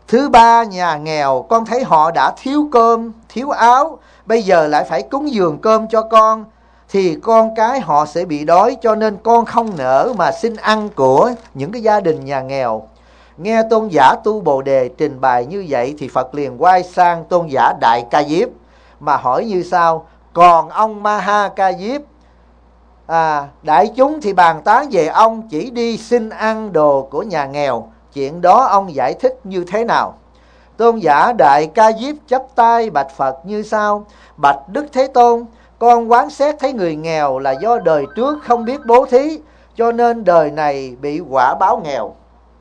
Thứ ba, nhà nghèo, con thấy họ đã thiếu cơm, thiếu áo, bây giờ lại phải cúng dường cơm cho con, thì con cái họ sẽ bị đói, cho nên con không nỡ mà xin ăn của những cái gia đình nhà nghèo. Nghe tôn giả Tu Bồ Đề trình bày như vậy thì Phật liền quay sang tôn giả Đại Ca Diếp mà hỏi như sau: còn ông Ma Ha Ca Diếp, đại chúng thì bàn tán về ông chỉ đi xin ăn đồ của nhà nghèo, chuyện đó ông giải thích như thế nào? Tôn giả Đại Ca Diếp chắp tay bạch Phật như sau: bạch Đức Thế Tôn, con quán xét thấy người nghèo là do đời trước không biết bố thí, cho nên đời này bị quả báo nghèo.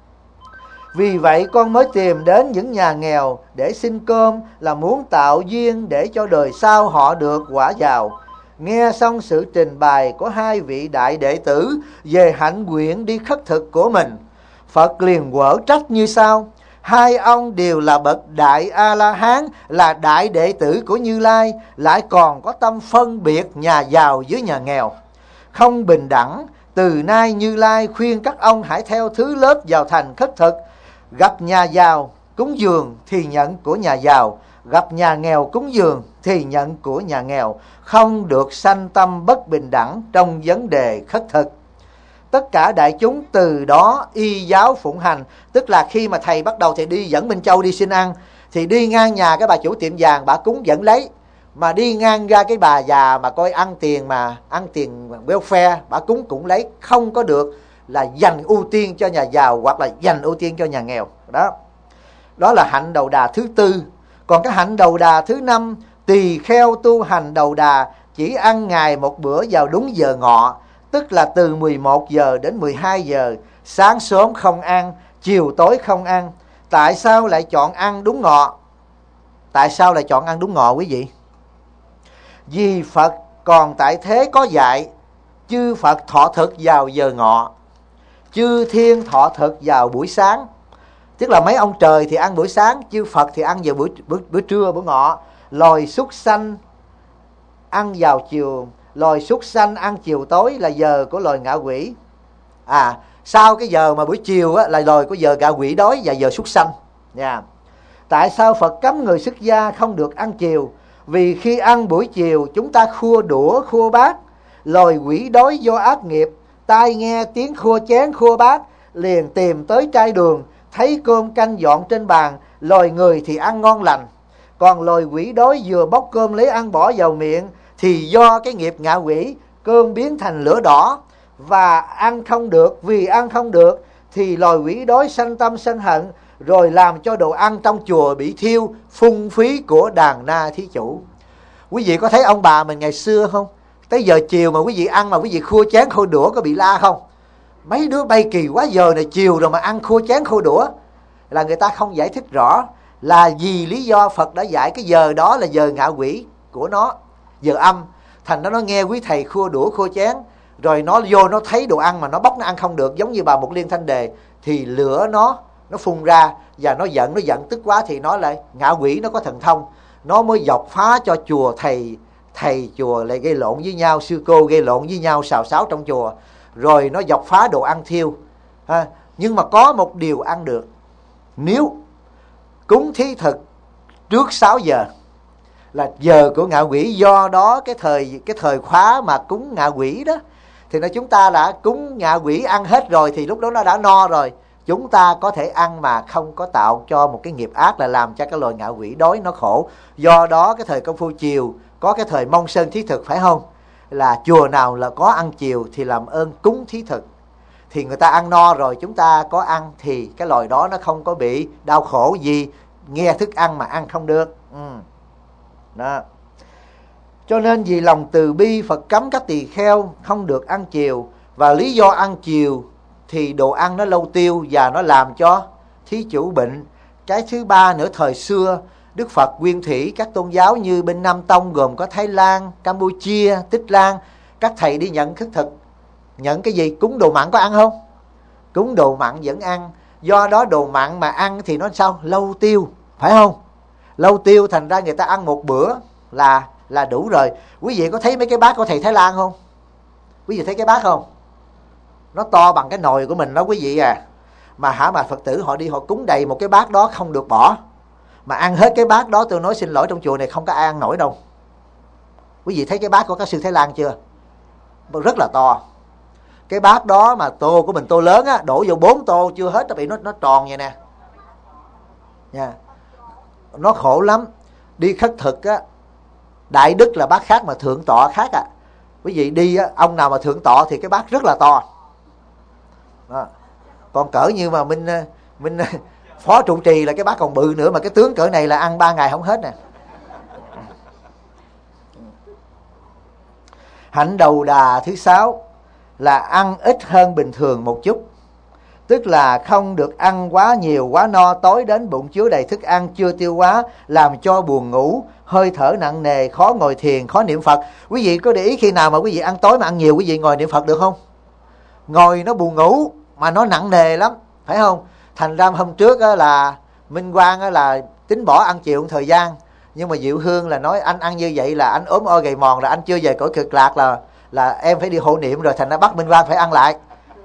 Vì vậy con mới tìm đến những nhà nghèo để xin cơm, là muốn tạo duyên để cho đời sau họ được quả giàu. Nghe xong sự trình bày của hai vị đại đệ tử về hạnh nguyện đi khất thực của mình, Phật liền quở trách như sau: hai ông đều là bậc đại A-la-hán, là đại đệ tử của Như Lai, lại còn có tâm phân biệt nhà giàu với nhà nghèo, không bình đẳng. Từ nay Như Lai khuyên các ông hãy theo thứ lớp vào thành khất thực, gặp nhà giàu cúng dường thì nhận của nhà giàu, gặp nhà nghèo cúng dường thì nhận của nhà nghèo, không được sanh tâm bất bình đẳng trong vấn đề khất thực. Tất cả đại chúng từ đó y giáo phụng hành, tức là khi mà thầy bắt đầu thì đi dẫn Minh Châu đi xin ăn, thì đi ngang nhà cái bà chủ tiệm vàng bà cúng vẫn lấy, mà đi ngang ra cái bà già mà coi ăn tiền welfare bà cúng cũng lấy, không có được là dành ưu tiên cho nhà giàu hoặc là dành ưu tiên cho nhà nghèo. Đó là hạnh đầu đà thứ tư. Còn cái hạnh đầu đà thứ năm, tỳ kheo tu hành đầu đà chỉ ăn ngày một bữa vào đúng giờ ngọ, tức là từ 11 giờ đến 12 giờ, sáng sớm không ăn, chiều tối không ăn. Tại sao lại chọn ăn đúng ngọ? Tại sao lại chọn ăn đúng ngọ quý vị? Vì Phật còn tại thế có dạy, chư Phật thọ thực vào giờ ngọ, chư thiên thọ thực vào buổi sáng. Tức là mấy ông trời thì ăn buổi sáng, chư Phật thì ăn vào bữa trưa, bữa ngọ. Loài súc sanh ăn vào chiều, loài súc sanh ăn chiều tối là giờ của loài ngạ quỷ. Sau cái giờ mà buổi chiều á, là loài của giờ ngạ quỷ đói và giờ súc sanh. Tại sao Phật cấm người xuất gia không được ăn chiều? Vì khi ăn buổi chiều chúng ta khua đũa khua bát, loài quỷ đói do ác nghiệp, tai nghe tiếng khua chén khua bát liền tìm tới trai đường, thấy cơm canh dọn trên bàn, loài người thì ăn ngon lành. Còn loài quỷ đói vừa bóc cơm lấy ăn bỏ vào miệng thì do cái nghiệp ngạ quỷ, cơm biến thành lửa đỏ và ăn không được. Vì ăn không được thì loài quỷ đói sanh tâm sân hận, rồi làm cho đồ ăn trong chùa bị thiêu, phung phí của đàn na thí chủ. Quý vị có thấy ông bà mình ngày xưa không? Tới giờ chiều mà quý vị ăn mà quý vị khua chén khua đũa có bị la không? Mấy đứa bay kỳ quá, giờ này chiều rồi mà ăn khua chén khua đũa. Là người ta không giải thích rõ, là vì lý do Phật đã dạy cái giờ đó là giờ ngạ quỷ của nó, giờ âm. Thành nó nghe quý thầy khua đũa khua chén, rồi nó vô nó thấy đồ ăn mà nó bóc nó ăn không được, giống như bà Một Liên Thanh Đề, thì lửa nó phun ra và nó giận tức quá, thì nó lại ngạ quỷ, nó có thần thông, nó mới dọc phá cho chùa, thầy chùa lại gây lộn với nhau, sư cô gây lộn với nhau, xào xáo trong chùa, rồi nó dọc phá đồ ăn thiêu. Nhưng mà có một điều ăn được, nếu cúng thí thực trước 6 giờ là giờ của ngạ quỷ. Do đó cái thời khóa mà cúng ngạ quỷ đó, thì nói chúng ta đã cúng ngạ quỷ ăn hết rồi, thì lúc đó nó đã no rồi, chúng ta có thể ăn mà không có tạo cho một cái nghiệp ác là làm cho cái loài ngạ quỷ đói nó khổ. Do đó cái thời công phu chiều có cái thời mong sơn thí thực, phải không? Là chùa nào là có ăn chiều thì làm ơn cúng thí thực, thì người ta ăn no rồi, chúng ta có ăn thì cái loài đó nó không có bị đau khổ gì nghe thức ăn mà ăn không được. Đó. Cho nên vì lòng từ bi, Phật cấm các tỳ kheo không được ăn chiều. Và lý do ăn chiều thì đồ ăn nó lâu tiêu và nó làm cho thí chủ bệnh. Cái thứ ba nữa, thời xưa Đức Phật nguyên thủy các tôn giáo như bên Nam Tông gồm có Thái Lan, Campuchia, Tích Lan, các thầy đi nhận khất thực, nhận cái gì? Cúng đồ mặn có ăn không? Cúng đồ mặn vẫn ăn. Do đó đồ mặn mà ăn thì nó sao? Lâu tiêu, phải không? Lâu tiêu, thành ra người ta ăn một bữa là đủ rồi. Quý vị có thấy mấy cái bát của thầy Thái Lan không? Quý vị thấy cái bát không? Nó to bằng cái nồi của mình đó quý vị à. mà Phật tử họ đi họ cúng đầy một cái bát đó không được bỏ, mà ăn hết cái bát đó, tôi nói xin lỗi, trong chùa này không có ai ăn nổi đâu. Quý vị thấy cái bát của các sư Thái Lan chưa? Rất là to. Cái bát đó mà tô của mình tô lớn á, đổ vô 4 tô chưa hết, tại vì nó tròn vậy nè nha. Nó khổ lắm. Đi khất thực á, đại đức là bát khác mà thượng tọa khác à. Quý vị đi á, ông nào mà thượng tọa thì cái bát rất là to đó. Còn cỡ như mà mình phó trụ trì là cái bát còn bự nữa, mà cái tướng cỡ này là ăn 3 ngày không hết nè. Hạnh đầu đà thứ 6 là ăn ít hơn bình thường một chút, tức là không được ăn quá nhiều quá no, tối đến bụng chứa đầy thức ăn chưa tiêu hóa, làm cho buồn ngủ, hơi thở nặng nề, khó ngồi thiền, khó niệm Phật. Quý vị có để ý khi nào mà quý vị ăn tối mà ăn nhiều, quý vị ngồi niệm Phật được không? Ngồi nó buồn ngủ mà nó nặng nề lắm, phải không? Thành ra hôm trước á, là Minh Quang á, là tính bỏ ăn chiều một thời gian, nhưng mà Diệu Hương là nói anh ăn như vậy là anh ốm o gầy mòn, là anh chưa về cõi cực lạc, là em phải đi hộ niệm rồi, thành ra bắt Minh Quang phải ăn lại.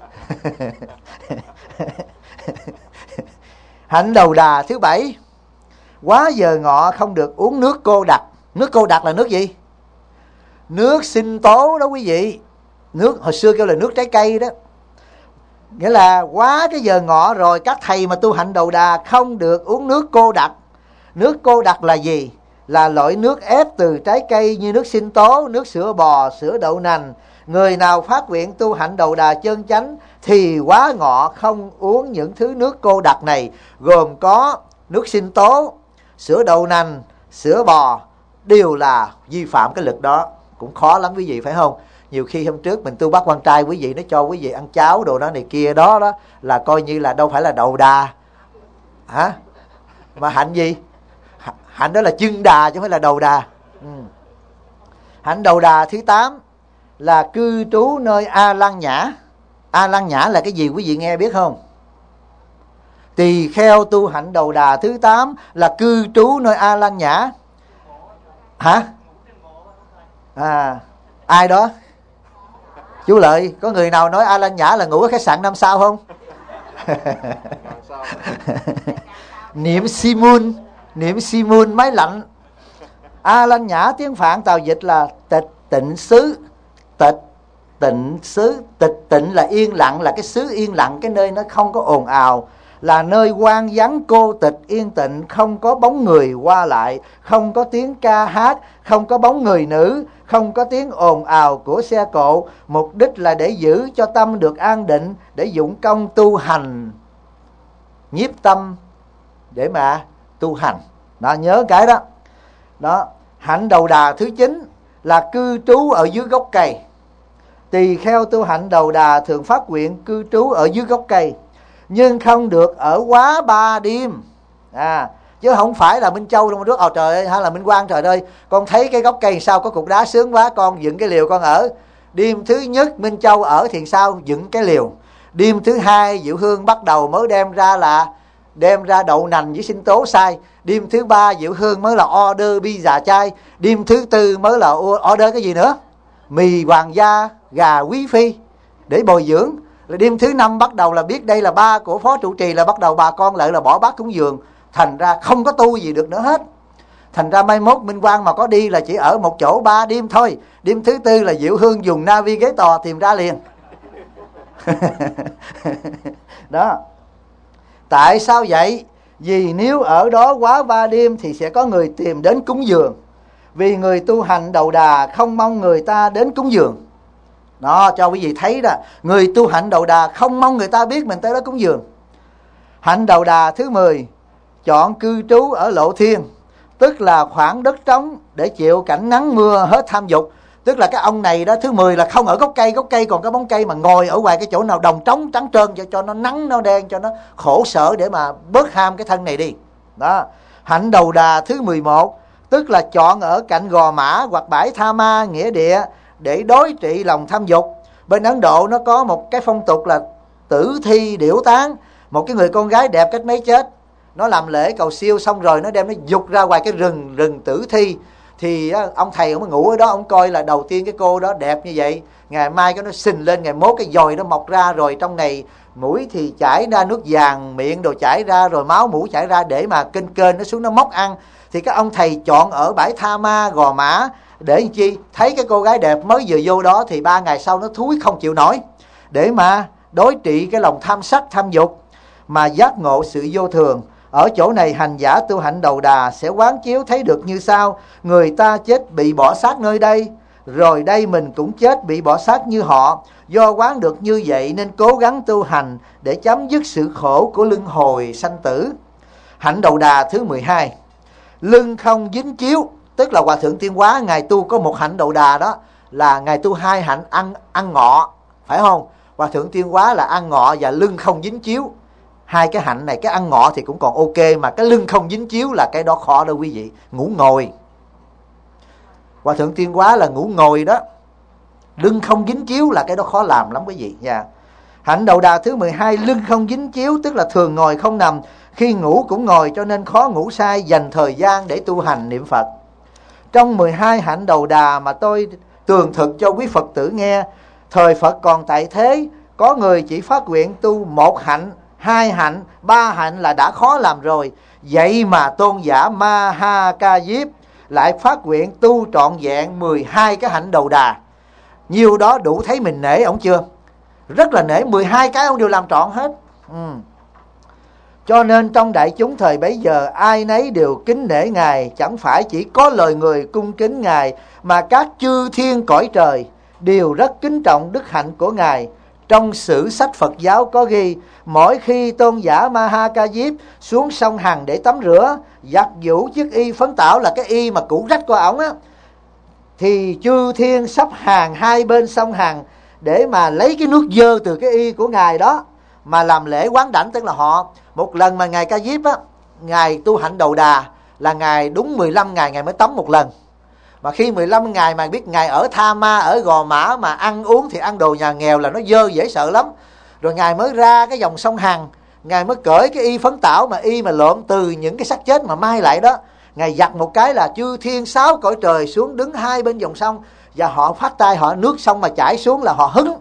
Hạnh đầu đà thứ 7, quá giờ ngọ không được uống nước cô đặc. Nước cô đặc là nước gì? Nước sinh tố đó quý vị. Nước hồi xưa kêu là nước trái cây đó. Nghĩa là quá cái giờ ngọ rồi, các thầy mà tu hạnh đầu đà không được uống nước cô đặc. Nước cô đặc là gì? Là loại nước ép từ trái cây như nước sinh tố, nước sữa bò, sữa đậu nành. Người nào phát nguyện tu hạnh đầu đà chân chánh thì quá ngọ không uống những thứ nước cô đặc này, gồm có nước sinh tố, sữa đậu nành, sữa bò, đều là vi phạm cái lực đó. Cũng khó lắm quý vị, phải không? Nhiều khi hôm trước mình tu bác quan trai, quý vị nó cho quý vị ăn cháo đồ đó này kia đó, là coi như là đâu phải là đầu đà hả? Mà hạnh gì? Hạnh đó là chân đà chứ không phải là đầu đà. Hạnh đầu đà thứ 8 là cư trú nơi A Lăng Nhã. A Lăng Nhã là cái gì quý vị nghe biết không? Tỳ kheo tu hạnh đầu đà thứ 8 là cư trú nơi A Lăng Nhã. Hả? Ai đó? Chú Lợi, có người nào nói A Lăng Nhã là ngủ ở khách sạn 5 sao không? Niệm Simun máy lạnh. A Lăng Nhã tiếng Phạn Tào dịch là tịch tịnh xứ. Tịch tịnh là yên lặng, là cái xứ yên lặng, cái nơi nó không có ồn ào, là nơi hoang vắng cô tịch yên tịnh, không có bóng người qua lại, không có tiếng ca hát, không có bóng người nữ, không có tiếng ồn ào của xe cộ. Mục đích là để giữ cho tâm được an định, để dụng công tu hành, nhiếp tâm để mà tu hành. Đó, nhớ cái đó. Đó, hạnh đầu đà thứ 9 là cư trú ở dưới gốc cây. Tỳ kheo tu hạnh đầu đà thường phát nguyện cư trú ở dưới gốc cây, nhưng không được ở quá 3 đêm. Chứ không phải là Minh Châu trong trước trời ơi, hay là Minh Quang trời ơi, con thấy cái gốc cây sao có cục đá sướng quá, con dựng cái liều con ở. Đêm thứ nhất Minh Châu ở thì sao? Dựng cái liều. Đêm thứ hai Diệu Hương bắt đầu mới đem ra đậu nành với sinh tố sai. Đêm thứ 3 Diệu Hương mới là order bi già chai. Đêm thứ 4 mới là order cái gì nữa? Mì hoàng gia, gà quý phi để bồi dưỡng. Rồi đêm thứ 5 bắt đầu là biết đây là ba của phó trụ trì, là bắt đầu bà con lại là bỏ bát cúng dường. Thành ra không có tu gì được nữa hết. Thành ra mai mốt Minh Quang mà có đi là chỉ ở một chỗ 3 đêm thôi. Đêm thứ 4 là Diệu Hương dùng Navigator tìm ra liền. Đó. Tại sao vậy? Vì nếu ở đó quá 3 đêm thì sẽ có người tìm đến cúng dường. Vì người tu hành đầu đà không mong người ta đến cúng dường. Đó, cho quý vị thấy đó, người tu hạnh đầu đà không mong người ta biết mình tới đó cúng dường. Hạnh đầu đà thứ 10, chọn cư trú ở lộ thiên, tức là khoảng đất trống để chịu cảnh nắng mưa hết tham dục. Tức là cái ông này đó, thứ 10 là không ở gốc cây còn có bóng cây, mà ngồi ở ngoài cái chỗ nào đồng trống trắng trơn cho nó nắng nó đen, cho nó khổ sở để mà bớt ham cái thân này đi. Đó. Hạnh đầu đà thứ 11, tức là chọn ở cạnh gò mã hoặc bãi tha ma nghĩa địa để đối trị lòng tham dục. Bên Ấn Độ nó có một cái phong tục là tử thi điểu tán. Một cái người con gái đẹp cách mấy chết, nó làm lễ cầu siêu xong rồi nó đem nó dục ra ngoài cái rừng tử thi, Thì ông thầy ông ngủ ở đó, ông coi là đầu tiên cái cô đó đẹp như vậy, ngày mai cái nó xình lên, ngày mốt cái dòi nó mọc ra, rồi trong này mũi thì chảy ra nước vàng, miệng đồ chảy ra, rồi máu mũi chảy ra để mà kênh kênh nó xuống nó móc ăn. Thì các ông thầy chọn ở bãi Tha Ma, Gò Mã để làm chi? Thấy cái cô gái đẹp mới vừa vô đó thì 3 ngày sau nó thúi không chịu nổi, để mà đối trị cái lòng tham sắc tham dục mà giác ngộ sự vô thường. Ở chỗ này hành giả tu hạnh đầu đà sẽ quán chiếu thấy được như sau: người ta chết bị bỏ xác nơi đây, rồi đây mình cũng chết bị bỏ xác như họ. Do quán được như vậy nên cố gắng tu hành để chấm dứt sự khổ của luân hồi sanh tử. Hạnh đầu đà thứ 12, lưng không dính chiếu. Tức là Hòa Thượng Tiên Hóa ngài tu có một hạnh đầu đà, đó là ngài tu 2 hạnh ăn ngọ, phải không? Hòa Thượng Tiên Hóa là ăn ngọ và lưng không dính chiếu. 2 cái hạnh này, cái ăn ngọ thì cũng còn ok, mà cái lưng không dính chiếu là cái đó khó đâu quý vị. Ngủ ngồi, Hòa Thượng Tiên Hóa là ngủ ngồi đó, lưng không dính chiếu là cái đó khó làm lắm quý vị nha. Hạnh đầu đà thứ 12, lưng không dính chiếu, tức là thường ngồi không nằm, khi ngủ cũng ngồi, cho nên khó ngủ sai, dành thời gian để tu hành niệm Phật. Trong 12 hạnh đầu đà mà tôi tường thực cho quý Phật tử nghe, thời Phật còn tại thế, có người chỉ phát nguyện tu 1 hạnh, 2 hạnh, 3 hạnh là đã khó làm rồi. Vậy mà tôn giả Ma Ha Ca Diếp lại phát nguyện tu trọn vẹn 12 cái hạnh đầu đà. Nhiều đó đủ thấy mình nể ổng chưa? Rất là nể, 12 cái ông đều làm trọn hết. Cho nên trong đại chúng thời bấy giờ ai nấy đều kính nể Ngài. Chẳng phải chỉ có lời người cung kính Ngài, mà các chư thiên cõi trời đều rất kính trọng đức hạnh của Ngài. Trong sử sách Phật giáo có ghi, mỗi khi tôn giả Ma Ha Ca Diếp xuống sông Hằng để tắm rửa, giặt giũ chiếc y phấn tảo, là cái y mà cũ rách của ổng á, thì chư thiên sắp hàng 2 bên sông Hằng để mà lấy cái nước dơ từ cái y của Ngài đó mà làm lễ quán đảnh. Tức là họ, một lần mà Ngài Ca Diếp á, Ngài tu hạnh đầu đà là Ngài đúng 15 ngày Ngài mới tắm một lần. Mà khi 15 ngày mà biết Ngài ở Tha Ma, ở Gò Mã mà ăn uống thì ăn đồ nhà nghèo là nó dơ dễ sợ lắm. Rồi Ngài mới ra cái dòng sông Hằng, Ngài mới cởi cái y phấn tảo, mà y mà lộn từ những cái xác chết mà mai lại đó, Ngài giặt một cái là chư thiên 6 cõi trời xuống đứng 2 bên dòng sông, và họ phát tay, họ nước sông mà chảy xuống là họ hứng.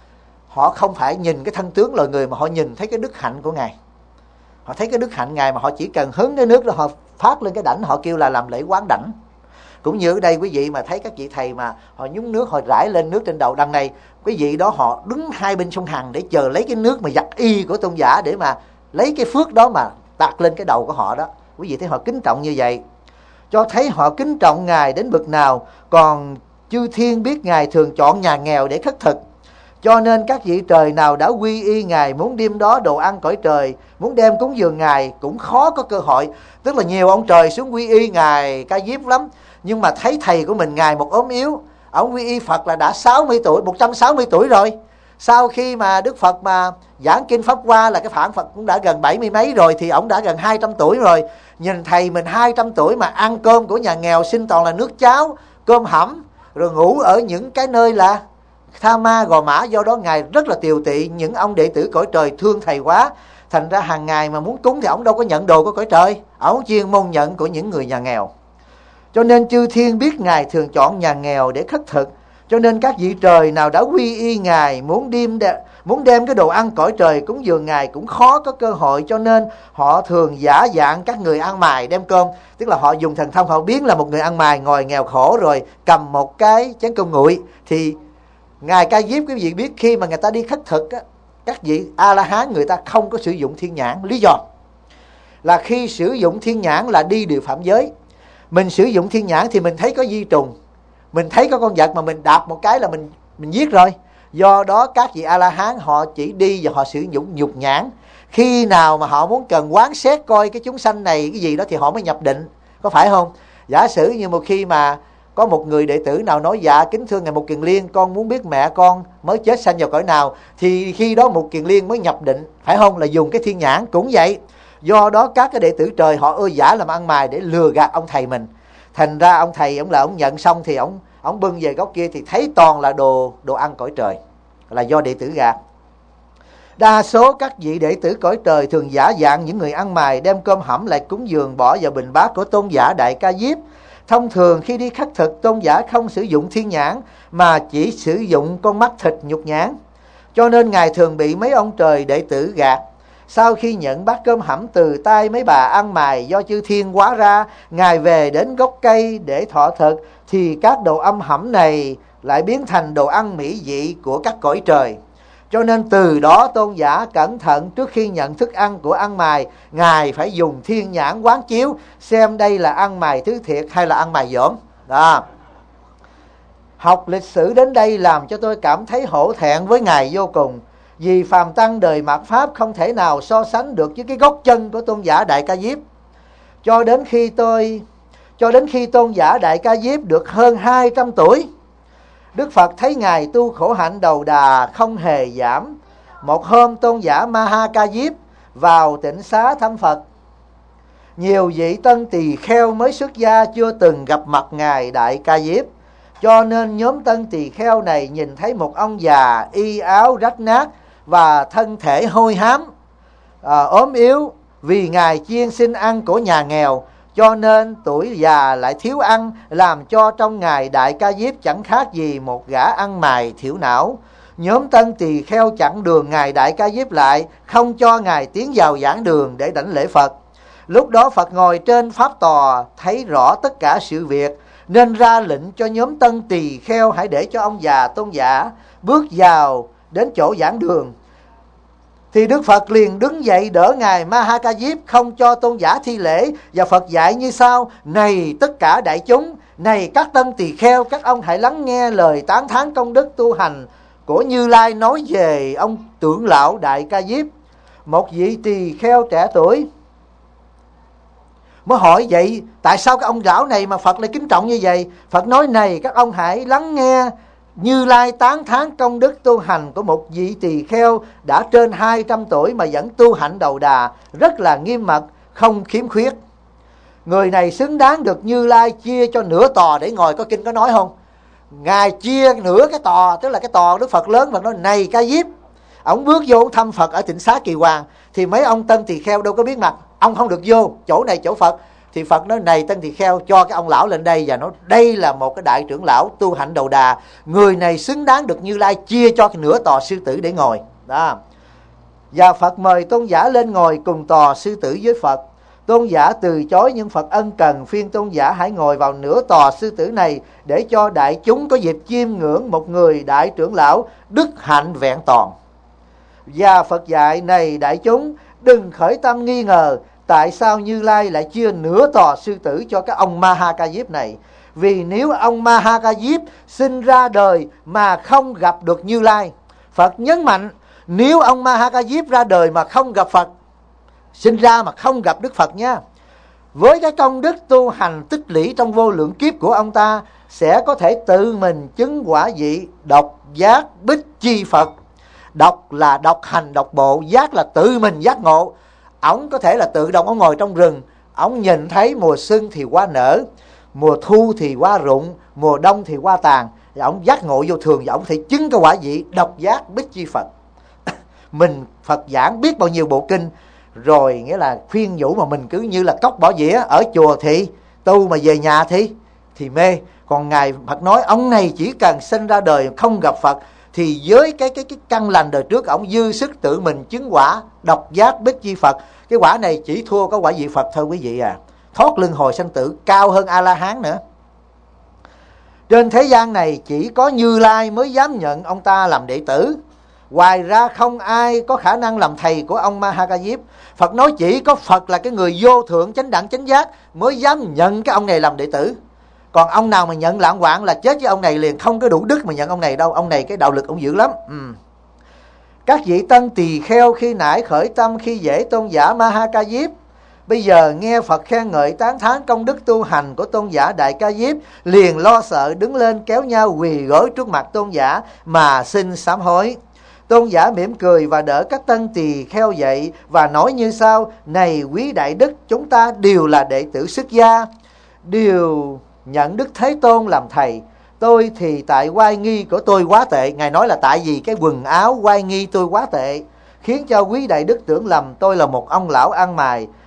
Họ không phải nhìn cái thân tướng loài người, mà họ nhìn thấy cái đức hạnh của Ngài. Họ thấy cái đức hạnh Ngài mà họ chỉ cần hứng cái nước đó, họ phát lên cái đảnh, họ kêu là làm lễ quán đảnh. Cũng như ở đây quý vị mà thấy các vị thầy mà họ nhúng nước, họ rải lên nước trên đầu. Đằng này quý vị đó họ đứng 2 bên sông Hằng để chờ lấy cái nước mà giặt y của tôn giả, để mà lấy cái phước đó mà tạt lên cái đầu của họ đó. Quý vị thấy họ kính trọng như vậy, cho thấy họ kính trọng Ngài đến bậc nào. Còn chư thiên biết Ngài thường chọn nhà nghèo để khất thực, cho nên các vị trời nào đã quy y Ngài, muốn đêm đó đồ ăn cõi trời, muốn đem cúng dường Ngài cũng khó có cơ hội. Tức là nhiều ông trời xuống quy y Ngài Ca Diếp lắm, nhưng mà thấy thầy của mình Ngài một ốm yếu, ông quy y Phật là đã 60 tuổi, 160 tuổi rồi. Sau khi mà Đức Phật mà giảng kinh Pháp Hoa là cái phản Phật cũng đã gần 70 mấy rồi, thì ông đã gần 200 tuổi rồi. Nhìn thầy mình 200 tuổi mà ăn cơm của nhà nghèo, xin toàn là nước cháo, cơm hẩm, rồi ngủ ở những cái nơi là Tha Ma, Gò Mã. Do đó Ngài rất là tiều tị, những ông đệ tử cõi trời thương thầy quá. Thành ra hàng ngày mà muốn cúng thì ông đâu có nhận đồ của cõi trời, ông chuyên môn nhận của những người nhà nghèo. Cho nên chư thiên biết Ngài thường chọn nhà nghèo để khất thực, cho nên các vị trời nào đã quy y Ngài, muốn đem cái đồ ăn cõi trời cúng dường Ngài cũng khó có cơ hội. Cho nên họ thường giả dạng các người ăn mày đem cơm. Tức là họ dùng thần thông, họ biến là một người ăn mày ngồi nghèo khổ, rồi cầm một cái chén cơm nguội. Thì Ngài Ca Diếp quý vị biết, khi mà người ta đi khất thực á, các vị A-la-hán người ta không có sử dụng thiên nhãn. Lý do là khi sử dụng thiên nhãn là đi điều phạm giới. Mình sử dụng thiên nhãn thì mình thấy có vi trùng, mình thấy có con vật mà mình đạp một cái là mình giết rồi. Do đó các vị A-la-hán họ chỉ đi và họ sử dụng nhục nhãn. Khi nào mà họ muốn cần quán xét coi cái chúng sanh này cái gì đó thì họ mới nhập định, có phải không? Giả sử như một khi mà có một người đệ tử nào nói: dạ kính thưa Ngài Mục Kiền Liên, con muốn biết mẹ con mới chết sanh vào cõi nào, thì khi đó Mục Kiền Liên mới nhập định, phải không? Là dùng cái thiên nhãn. Cũng vậy, do đó các cái đệ tử trời họ ưa giả làm ăn mày để lừa gạt ông thầy mình. Thành ra ông thầy ông nhận xong thì ông bưng về góc kia thì thấy toàn là đồ ăn cõi trời, là do đệ tử gạt. Đa số các vị đệ tử cõi trời thường giả dạng những người ăn mày, đem cơm hẩm lại cúng dường bỏ vào bình bát của tôn giả Đại Ca Diếp. Thông thường khi đi khất thực, tôn giả không sử dụng thiên nhãn mà chỉ sử dụng con mắt thịt nhục nhãn. Cho nên Ngài thường bị mấy ông trời đệ tử gạt. Sau khi nhận bát cơm hẩm từ tay mấy bà ăn mày do chư thiên hóa ra, Ngài về đến gốc cây để thọ thực, thì các đồ âm hẩm này lại biến thành đồ ăn mỹ vị của các cõi trời. Cho nên từ đó tôn giả cẩn thận trước khi nhận thức ăn của ăn mày, Ngài phải dùng thiên nhãn quán chiếu xem đây là ăn mày thứ thiệt hay là ăn mày dởm. Đó. Học lịch sử đến đây làm cho tôi cảm thấy hổ thẹn với Ngài vô cùng. Vì phàm tăng đời mạt Pháp không thể nào so sánh được với cái gót chân của tôn giả Đại Ca Diếp. Cho đến khi tôn giả Đại Ca Diếp được hơn 200 tuổi, Đức Phật thấy Ngài tu khổ hạnh đầu đà không hề giảm. Một hôm tôn giả Ma Ha Ca Diếp vào tịnh xá thăm Phật. Nhiều vị tân tỳ kheo mới xuất gia chưa từng gặp mặt Ngài Đại Ca Diếp. Cho nên nhóm tân tỳ kheo này nhìn thấy một ông già y áo rách nát và thân thể hôi hám, ốm yếu, vì Ngài chuyên xin ăn của nhà nghèo, cho nên tuổi già lại thiếu ăn, làm cho trong Ngài Đại Ca Diếp chẳng khác gì một gã ăn mày thiểu não. Nhóm tân tỳ kheo chặn đường Ngài Đại Ca Diếp lại, không cho Ngài tiến vào giảng đường để đảnh lễ Phật. Lúc đó Phật ngồi trên pháp tòa thấy rõ tất cả sự việc, nên ra lệnh cho nhóm tân tỳ kheo hãy để cho ông già tôn giả bước vào đến chỗ giảng đường. Thì Đức Phật liền đứng dậy đỡ Ngài Ma Ha Ca Diếp, không cho tôn giả thi lễ, và Phật dạy như sau: này tất cả đại chúng, này các tân tỳ kheo, các ông hãy lắng nghe lời tán thán công đức tu hành của Như Lai nói về ông trưởng lão Đại Ca Diếp. Một vị tỳ kheo trẻ tuổi mới hỏi: vậy tại sao cái ông lão này mà Phật lại kính trọng như vậy? Phật nói: này các ông hãy lắng nghe Như Lai tán thán công đức tu hành của một vị tỳ kheo đã trên 200 tuổi mà vẫn tu hạnh đầu đà, rất là nghiêm mật, không khiếm khuyết. Người này xứng đáng được Như Lai chia cho nửa tòa để ngồi. Có kinh có nói không? Ngài chia nửa cái tòa, tức là cái tòa Đức Phật lớn. Phật nói: này Ca Diếp. Ông bước vô thăm Phật ở tịnh xá Kỳ Hoàng, thì mấy ông tân tỳ kheo đâu có biết mặt, ông không được vô, chỗ này chỗ Phật. Thì Phật nói: này tân tỳ kheo, cho cái ông lão lên đây, và nói đây là một cái đại trưởng lão tu hạnh đầu đà, người này xứng đáng được Như Lai chia cho cái nửa tòa sư tử để ngồi. Đó. Và Phật mời tôn giả lên ngồi cùng tòa sư tử với Phật. Tôn giả từ chối, nhưng Phật ân cần phiên tôn giả hãy ngồi vào nửa tòa sư tử này, để cho đại chúng có dịp chiêm ngưỡng một người đại trưởng lão đức hạnh vẹn toàn. Và Phật dạy: này đại chúng, đừng khởi tâm nghi ngờ tại sao Như Lai lại chia nửa tòa sư tử cho cái ông Ma Ha Ca Diếp này. Vì nếu ông Ma Ha Ca Diếp sinh ra đời mà không gặp được Như Lai, Phật nhấn mạnh, nếu ông Ma Ha Ca Diếp ra đời mà không gặp Phật, sinh ra mà không gặp Đức Phật nha, với cái công đức tu hành tích lũy trong vô lượng kiếp của ông ta, sẽ có thể tự mình chứng quả vị độc giác bích chi Phật. Độc là độc hành độc bộ, giác là tự mình giác ngộ. Ổng có thể là tự động, ổng ngồi trong rừng, ổng nhìn thấy mùa xuân thì hoa nở, mùa thu thì hoa rụng, mùa đông thì hoa tàn, và ổng giác ngộ vô thường, và ổng thể chứng cái quả vị độc giác bích chi Phật. Mình Phật giảng biết bao nhiêu bộ kinh rồi, nghĩa là khuyên nhủ mà mình cứ như là cốc bỏ dĩa. Ở chùa thì tu, mà về nhà thì mê. Còn Ngài Phật nói ông này chỉ cần sinh ra đời không gặp Phật, thì với cái căn lành đời trước, ông dư sức tự mình chứng quả độc giác bích chi Phật. Cái quả này chỉ thua có quả vị Phật thôi quý vị à. Thoát luân hồi sanh tử, cao hơn A-la-hán nữa. Trên thế gian này chỉ có Như Lai mới dám nhận ông ta làm đệ tử. Ngoài ra không ai có khả năng làm thầy của ông Ma Ha Ca Diếp. Phật nói chỉ có Phật là cái người vô thượng chánh đẳng chánh giác mới dám nhận cái ông này làm đệ tử. Còn ông nào mà nhận lạng quạng là chết với ông này liền, không có đủ đức mà nhận ông này đâu. Ông này cái đạo lực ông dữ lắm. Các vị tân tỳ kheo khi nãy khởi tâm khi dễ tôn giả Ma Ha Ca Diếp, bây giờ nghe Phật khen ngợi tán thán công đức tu hành của tôn giả Đại Ca Diếp, liền lo sợ đứng lên kéo nhau quỳ gối trước mặt tôn giả mà xin sám hối. Tôn giả mỉm cười và đỡ các tân tỳ kheo dậy và nói như sau: này quý đại đức, chúng ta đều là đệ tử xuất gia, đều nhận Đức Thế Tôn làm thầy. Tôi thì tại oai nghi của tôi quá tệ. Ngài nói là tại vì cái quần áo oai nghi tôi quá tệ, khiến cho quý đại đức tưởng lầm tôi là một ông lão ăn mày,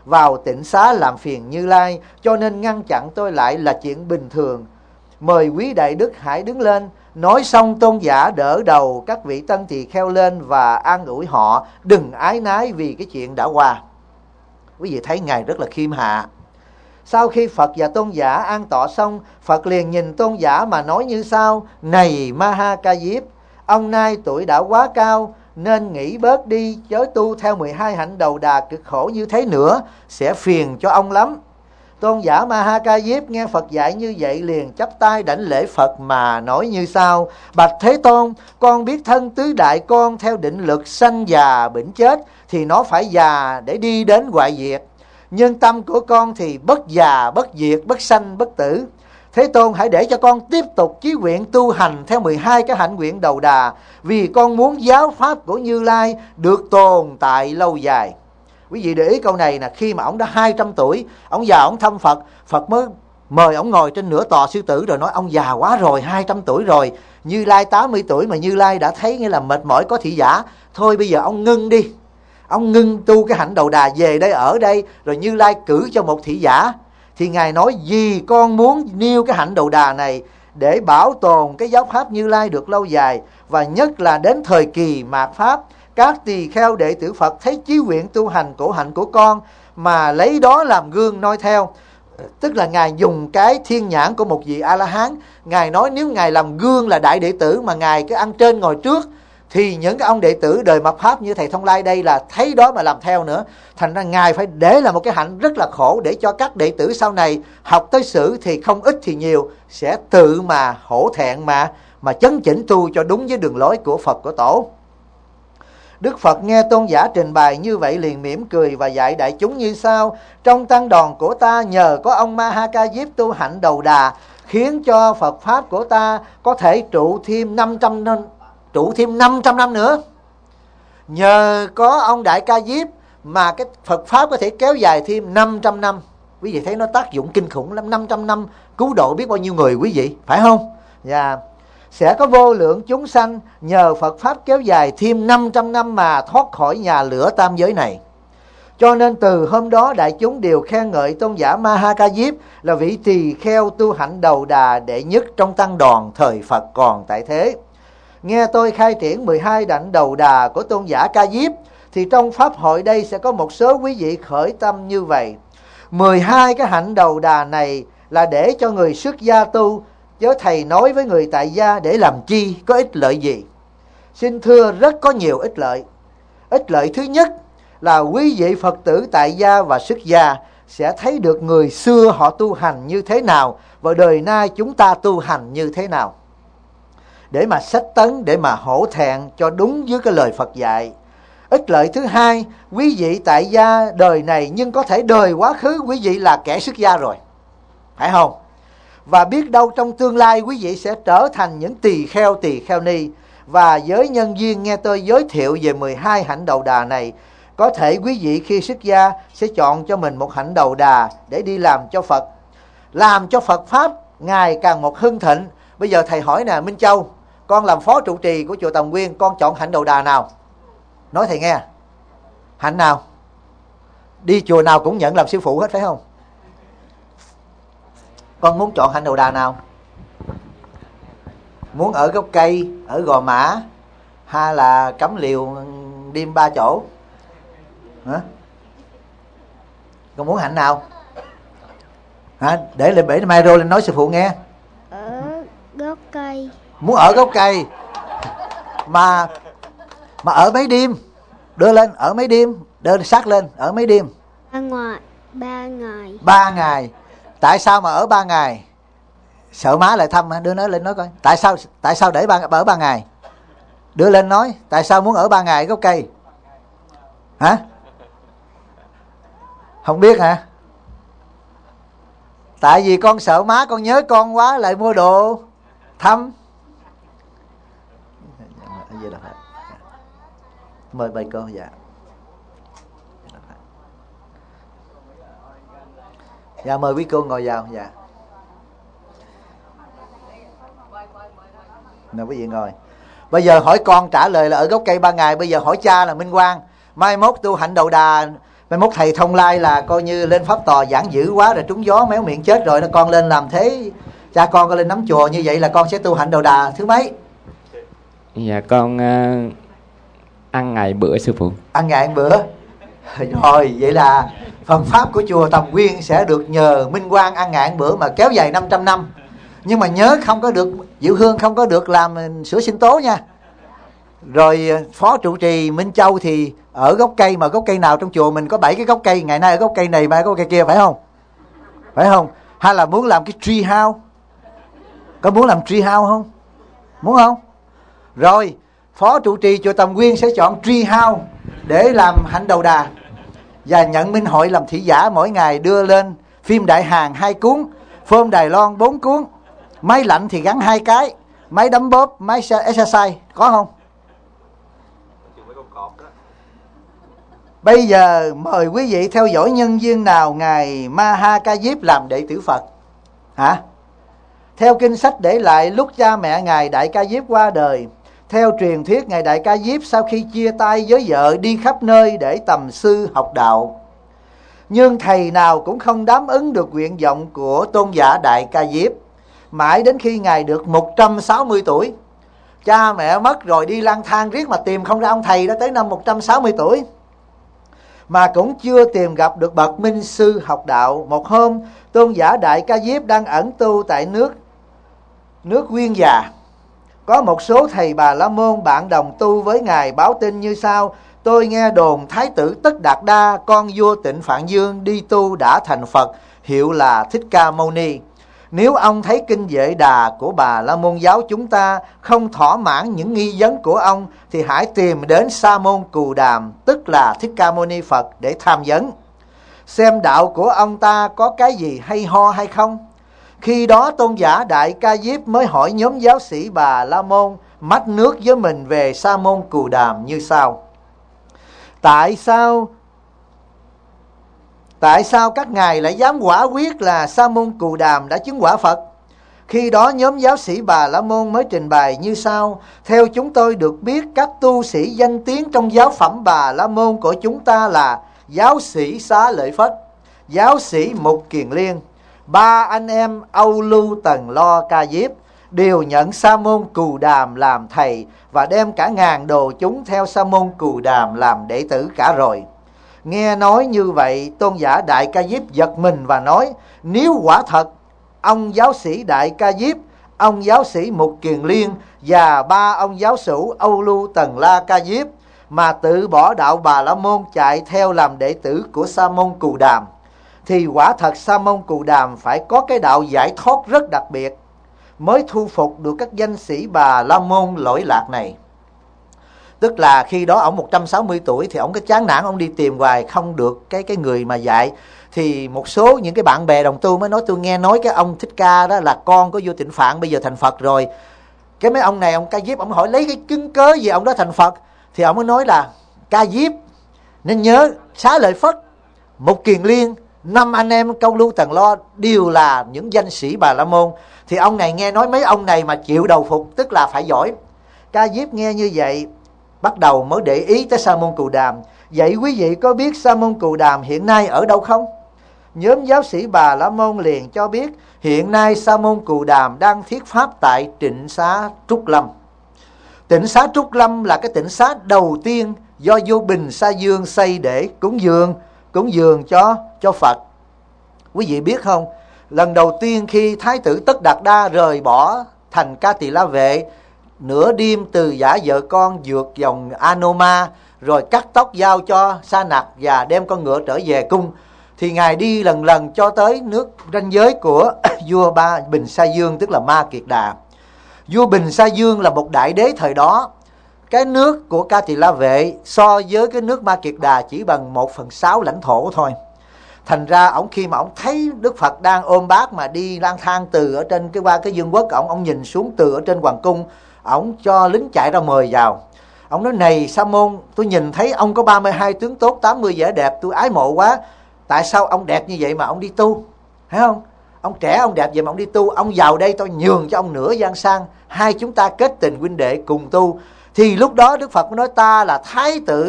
vào tịnh xá làm phiền Như Lai, cho nên ngăn chặn tôi lại là chuyện bình thường. Mời quý đại đức hãy đứng lên. Nói xong tôn giả đỡ đầu các vị tân tỳ kheo lên và an ủi họ đừng ái nái vì cái chuyện đã qua. Quý vị thấy Ngài rất là khiêm hạ. Sau khi Phật và tôn giả an tọa xong, Phật liền nhìn tôn giả mà nói như sau: Này Ma Ha Ca Diếp, ông nay tuổi đã quá cao, nên nghỉ bớt đi, chớ tu theo 12 hạnh đầu đà cực khổ như thế nữa, sẽ phiền cho ông lắm. Tôn giả Ma Ha Ca Diếp nghe Phật dạy như vậy liền chắp tay đảnh lễ Phật mà nói như sau: Bạch Thế Tôn, con biết thân tứ đại con theo định lực sanh già bệnh chết thì nó phải già để đi đến hoại diệt. Nhưng tâm của con thì bất già, bất diệt, bất sanh, bất tử. Thế Tôn hãy để cho con tiếp tục chí nguyện tu hành theo 12 cái hạnh nguyện đầu đà, vì con muốn giáo pháp của Như Lai được tồn tại lâu dài. Quý vị để ý câu này nè, khi mà ông đã 200 tuổi, ông già ông thăm Phật, Phật mới mời ông ngồi trên nửa tòa sư tử rồi nói ông già quá rồi, 200 tuổi rồi. Như Lai 80 tuổi mà Như Lai đã thấy nghĩa là mệt mỏi có thị giả. Thôi bây giờ ông ngưng đi, ông ngưng tu cái hạnh đầu đà về đây ở đây, rồi Như Lai cử cho một thị giả. Thì Ngài nói vì con muốn nêu cái hạnh đầu đà này để bảo tồn cái giáo pháp Như Lai được lâu dài, và nhất là đến thời kỳ mạt pháp, các tỳ kheo đệ tử Phật thấy chí nguyện tu hành cổ hạnh của con mà lấy đó làm gương noi theo. Tức là Ngài dùng cái thiên nhãn của một vị A-la-hán. Ngài nói nếu Ngài làm gương là đại đệ tử mà Ngài cứ ăn trên ngồi trước, thì những cái ông đệ tử đời mạt pháp như thầy Thông Lai đây là thấy đó mà làm theo nữa. Thành ra Ngài phải để là một cái hạnh rất là khổ, để cho các đệ tử sau này học tới sử thì không ít thì nhiều sẽ tự mà hổ thẹn mà chấn chỉnh tu cho đúng với đường lối của Phật của Tổ. Đức Phật nghe tôn giả trình bày như vậy liền mỉm cười và dạy đại chúng như sau: Trong tăng đoàn của ta nhờ có ông Ma Ha Ca Diếp tu hạnh đầu đà, khiến cho Phật pháp của ta có thể trụ thêm 500 năm nữa. Nhờ có ông Đại Ca Diếp mà cái Phật pháp có thể kéo dài thêm 500 năm. Quý vị thấy nó tác dụng kinh khủng lắm. 500 năm cứu độ biết bao nhiêu người quý vị, phải không? Dạ. Sẽ có vô lượng chúng sanh nhờ Phật pháp kéo dài thêm 500 năm mà thoát khỏi nhà lửa tam giới này. Cho nên từ hôm đó đại chúng đều khen ngợi tôn giả Ma Ha Ca Diếp là vị tỳ kheo tu hạnh đầu đà đệ nhất trong tăng đoàn thời Phật còn tại thế. Nghe tôi khai triển 12 hạnh đầu đà của tôn giả Ca Diếp, thì trong pháp hội đây sẽ có một số quý vị khởi tâm như vậy. 12 cái hạnh đầu đà này là để cho người xuất gia tu, chứ thầy nói với người tại gia để làm chi, có ích lợi gì? Xin thưa rất có nhiều ích lợi. Ích lợi thứ nhất là quý vị Phật tử tại gia và xuất gia sẽ thấy được người xưa họ tu hành như thế nào và đời nay chúng ta tu hành như thế nào, để mà sách tấn, để mà hổ thẹn cho đúng với cái lời Phật dạy. Ích lợi thứ hai, quý vị tại gia đời này nhưng có thể đời quá khứ quý vị là kẻ xuất gia rồi, phải không? Và biết đâu trong tương lai quý vị sẽ trở thành những tỳ kheo ni. Và với nhân duyên nghe tôi giới thiệu về 12 hạnh đầu đà này, có thể quý vị khi xuất gia sẽ chọn cho mình một hạnh đầu đà để đi làm cho Phật, làm cho Phật Pháp ngày càng một hưng thịnh. Bây giờ thầy hỏi nè Minh Châu, con làm phó trụ trì của chùa Tầm Nguyên, con chọn hạnh đầu đà nào? Nói thầy nghe. Hạnh nào? Đi chùa nào cũng nhận làm sư phụ hết phải không? Con muốn chọn hạnh đầu đà nào? Muốn ở gốc cây, ở Gò Mã, hay là Cấm Liều đêm 3 chỗ? Hả? Con muốn hạnh nào? Hả? Để lại bể micro lên nói sư phụ nghe. Ở gốc cây. Muốn ở gốc cây mà ở mấy đêm? Đưa lên ở mấy đêm, đưa sát lên ở mấy đêm? 3 ngày. 3 ngày. Tại sao mà ở 3 ngày? Sợ má lại thăm, đưa nó lên nói coi. Tại sao để ở 3 ngày? Đưa lên nói, tại sao muốn ở 3 ngày gốc cây? Hả? Không biết hả? Tại vì con sợ má con nhớ con quá lại mua đồ thăm. Mời bài cô. Dạ. Dạ mời quý cô ngồi vào. Dạ. Nào quý vị ngồi. Bây giờ hỏi con trả lời là ở gốc cây 3 ngày. Bây giờ hỏi cha là Minh Quang, mai mốt tu hạnh đầu đà Mai mốt thầy thông lai là coi như lên pháp tòa giảng dữ quá rồi trúng gió méo miệng chết rồi, nó con lên làm thế, cha con lên nắm chùa như vậy là con sẽ tu hạnh đầu đà thứ mấy? Dạ con ăn ngày bữa sư phụ. Ăn ngày ăn bữa. Rồi vậy là phần pháp của chùa Tầm Quyên sẽ được nhờ Minh Quang ăn ngày ăn bữa mà kéo dài 500 năm. Nhưng mà nhớ không có được, Diệu Hương không có được làm sửa sinh tố nha. Rồi phó trụ trì Minh Châu thì ở gốc cây, mà gốc cây nào trong chùa mình có 7 cái gốc cây, ngày nay ở gốc cây này, mai ở gốc cây kia, phải không? Phải không? Hay là muốn làm cái tree house? Có muốn làm tree house không? Muốn không? Rồi phó trụ trì chùa Tầm Quyên sẽ chọn tree house để làm hạnh đầu đà, và nhận minh hội làm thị giả, mỗi ngày đưa lên phim Đại Hàn 2 cuốn, phơm Đài Loan 4 cuốn, máy lạnh thì gắn 2 cái, máy đấm bóp, máy exercise, có không? Bây giờ mời quý vị theo dõi nhân duyên nào ngài Maha Ca Diếp làm đệ tử Phật. Hả? Theo kinh sách để lại lúc cha mẹ ngài Đại Ca Diếp qua đời, theo truyền thuyết ngài Đại Ca Diếp sau khi chia tay với vợ đi khắp nơi để tầm sư học đạo. Nhưng thầy nào cũng không đáp ứng được nguyện vọng của tôn giả Đại Ca Diếp. Mãi đến khi ngài được 160 tuổi, cha mẹ mất rồi đi lang thang riết mà tìm không ra ông thầy đó, tới năm 160 tuổi mà cũng chưa tìm gặp được bậc minh sư học đạo. Một hôm, tôn giả Đại Ca Diếp đang ẩn tu tại nước Nguyên Già. Có một số thầy Bà La Môn bạn đồng tu với ngài báo tin như sau: tôi nghe đồn Thái tử Tất Đạt Đa, con vua Tịnh Phạn Dương đi tu đã thành Phật, hiệu là Thích Ca Mâu Ni. Nếu ông thấy kinh Vệ Đà của Bà La Môn giáo chúng ta không thỏa mãn những nghi vấn của ông, thì hãy tìm đến Sa Môn Cù Đàm, tức là Thích Ca Mâu Ni Phật, để tham vấn, xem đạo của ông ta có cái gì hay ho hay không. Khi đó tôn giả Đại Ca Diếp mới hỏi nhóm giáo sĩ Bà La Môn mách nước với mình về Sa Môn Cù Đàm như sau: Tại sao các ngài lại dám quả quyết là Sa Môn Cù Đàm đã chứng quả Phật? Khi đó nhóm giáo sĩ Bà La Môn mới trình bày như sau: theo chúng tôi được biết, các tu sĩ danh tiếng trong giáo phẩm Bà La Môn của chúng ta là giáo sĩ Xá Lợi Phất, giáo sĩ Mục Kiền Liên, 3 anh em Âu Lưu Tần Lo Ca Diếp đều nhận Sa Môn Cù Đàm làm thầy và đem cả ngàn đồ chúng theo Sa Môn Cù Đàm làm đệ tử cả rồi. Nghe nói như vậy, tôn giả Đại Ca Diếp giật mình và nói: nếu quả thật ông giáo sĩ Đại Ca Diếp, ông giáo sĩ Mục Kiền Liên và 3 ông giáo chủ Âu Lưu Tần La Ca Diếp mà tự bỏ đạo Bà La Môn chạy theo làm đệ tử của Sa Môn Cù Đàm, thì quả thật Sa Môn Cù Đàm phải có cái đạo giải thoát rất đặc biệt mới thu phục được các danh sĩ Bà La Môn lỗi lạc này. Tức là khi đó ông 160 tuổi thì ông cái chán nản, ông đi tìm hoài không được cái người mà dạy. Thì một số những cái bạn bè đồng tu mới nói: tôi nghe nói cái ông Thích Ca đó là con của vua Tịnh Phạn, bây giờ thành Phật rồi. Cái mấy ông này, ông Ca Diếp, ông hỏi lấy cái chứng cớ gì ông đó thành Phật, thì ông mới nói là Ca Diếp nên nhớ Xá Lợi Phất, Mục Kiền Liên, 5 anh em Câu Lưu Tần Lo đều là những danh sĩ Bà La Môn. Thì ông này nghe nói mấy ông này mà chịu đầu phục, tức là phải giỏi. Ca Diếp nghe như vậy bắt đầu mới để ý tới Sa Môn Cù Đàm. Vậy quý vị có biết Sa Môn Cù Đàm hiện nay ở đâu không? Nhóm giáo sĩ Bà La Môn liền cho biết hiện nay Sa Môn Cù Đàm đang thuyết pháp tại Tịnh Xá Trúc Lâm. Tịnh Xá Trúc Lâm là cái tịnh xá đầu tiên do vua Bình Sa Dương xây để cúng dường cho Phật. Quý vị biết không, lần đầu tiên khi Thái tử Tất Đạt Đa rời bỏ thành Ca Tỳ La Vệ, nửa đêm từ giả vợ con vượt dòng Anoma, rồi cắt tóc giao cho Sa Nặc và đem con ngựa trở về cung, thì ngài đi lần lần cho tới nước ranh giới của vua Bình Sa Dương, tức là Ma Kiệt Đà. Vua Bình Sa Dương là một đại đế thời đó. Cái nước của Ca Tỳ La Vệ so với cái nước Ma Kiệt Đà chỉ bằng 1/6 lãnh thổ thôi. Thành ra khi mà ông thấy Đức Phật đang ôm bát mà đi lang thang từ ở trên qua cái vương quốc ông nhìn xuống từ ở trên hoàng cung, ông cho lính chạy ra mời vào. Ông nói: này Sa Môn, tôi nhìn thấy ông có 32 tướng tốt, 80 vẻ đẹp, tôi ái mộ quá. Tại sao ông đẹp như vậy mà ông đi tu? Thấy không? Ông trẻ, ông đẹp vậy mà ông đi tu. Ông vào đây tôi nhường cho ông nửa gian sang, hai chúng ta kết tình huynh đệ cùng tu. Thì lúc đó Đức Phật mới nói: ta là Thái tử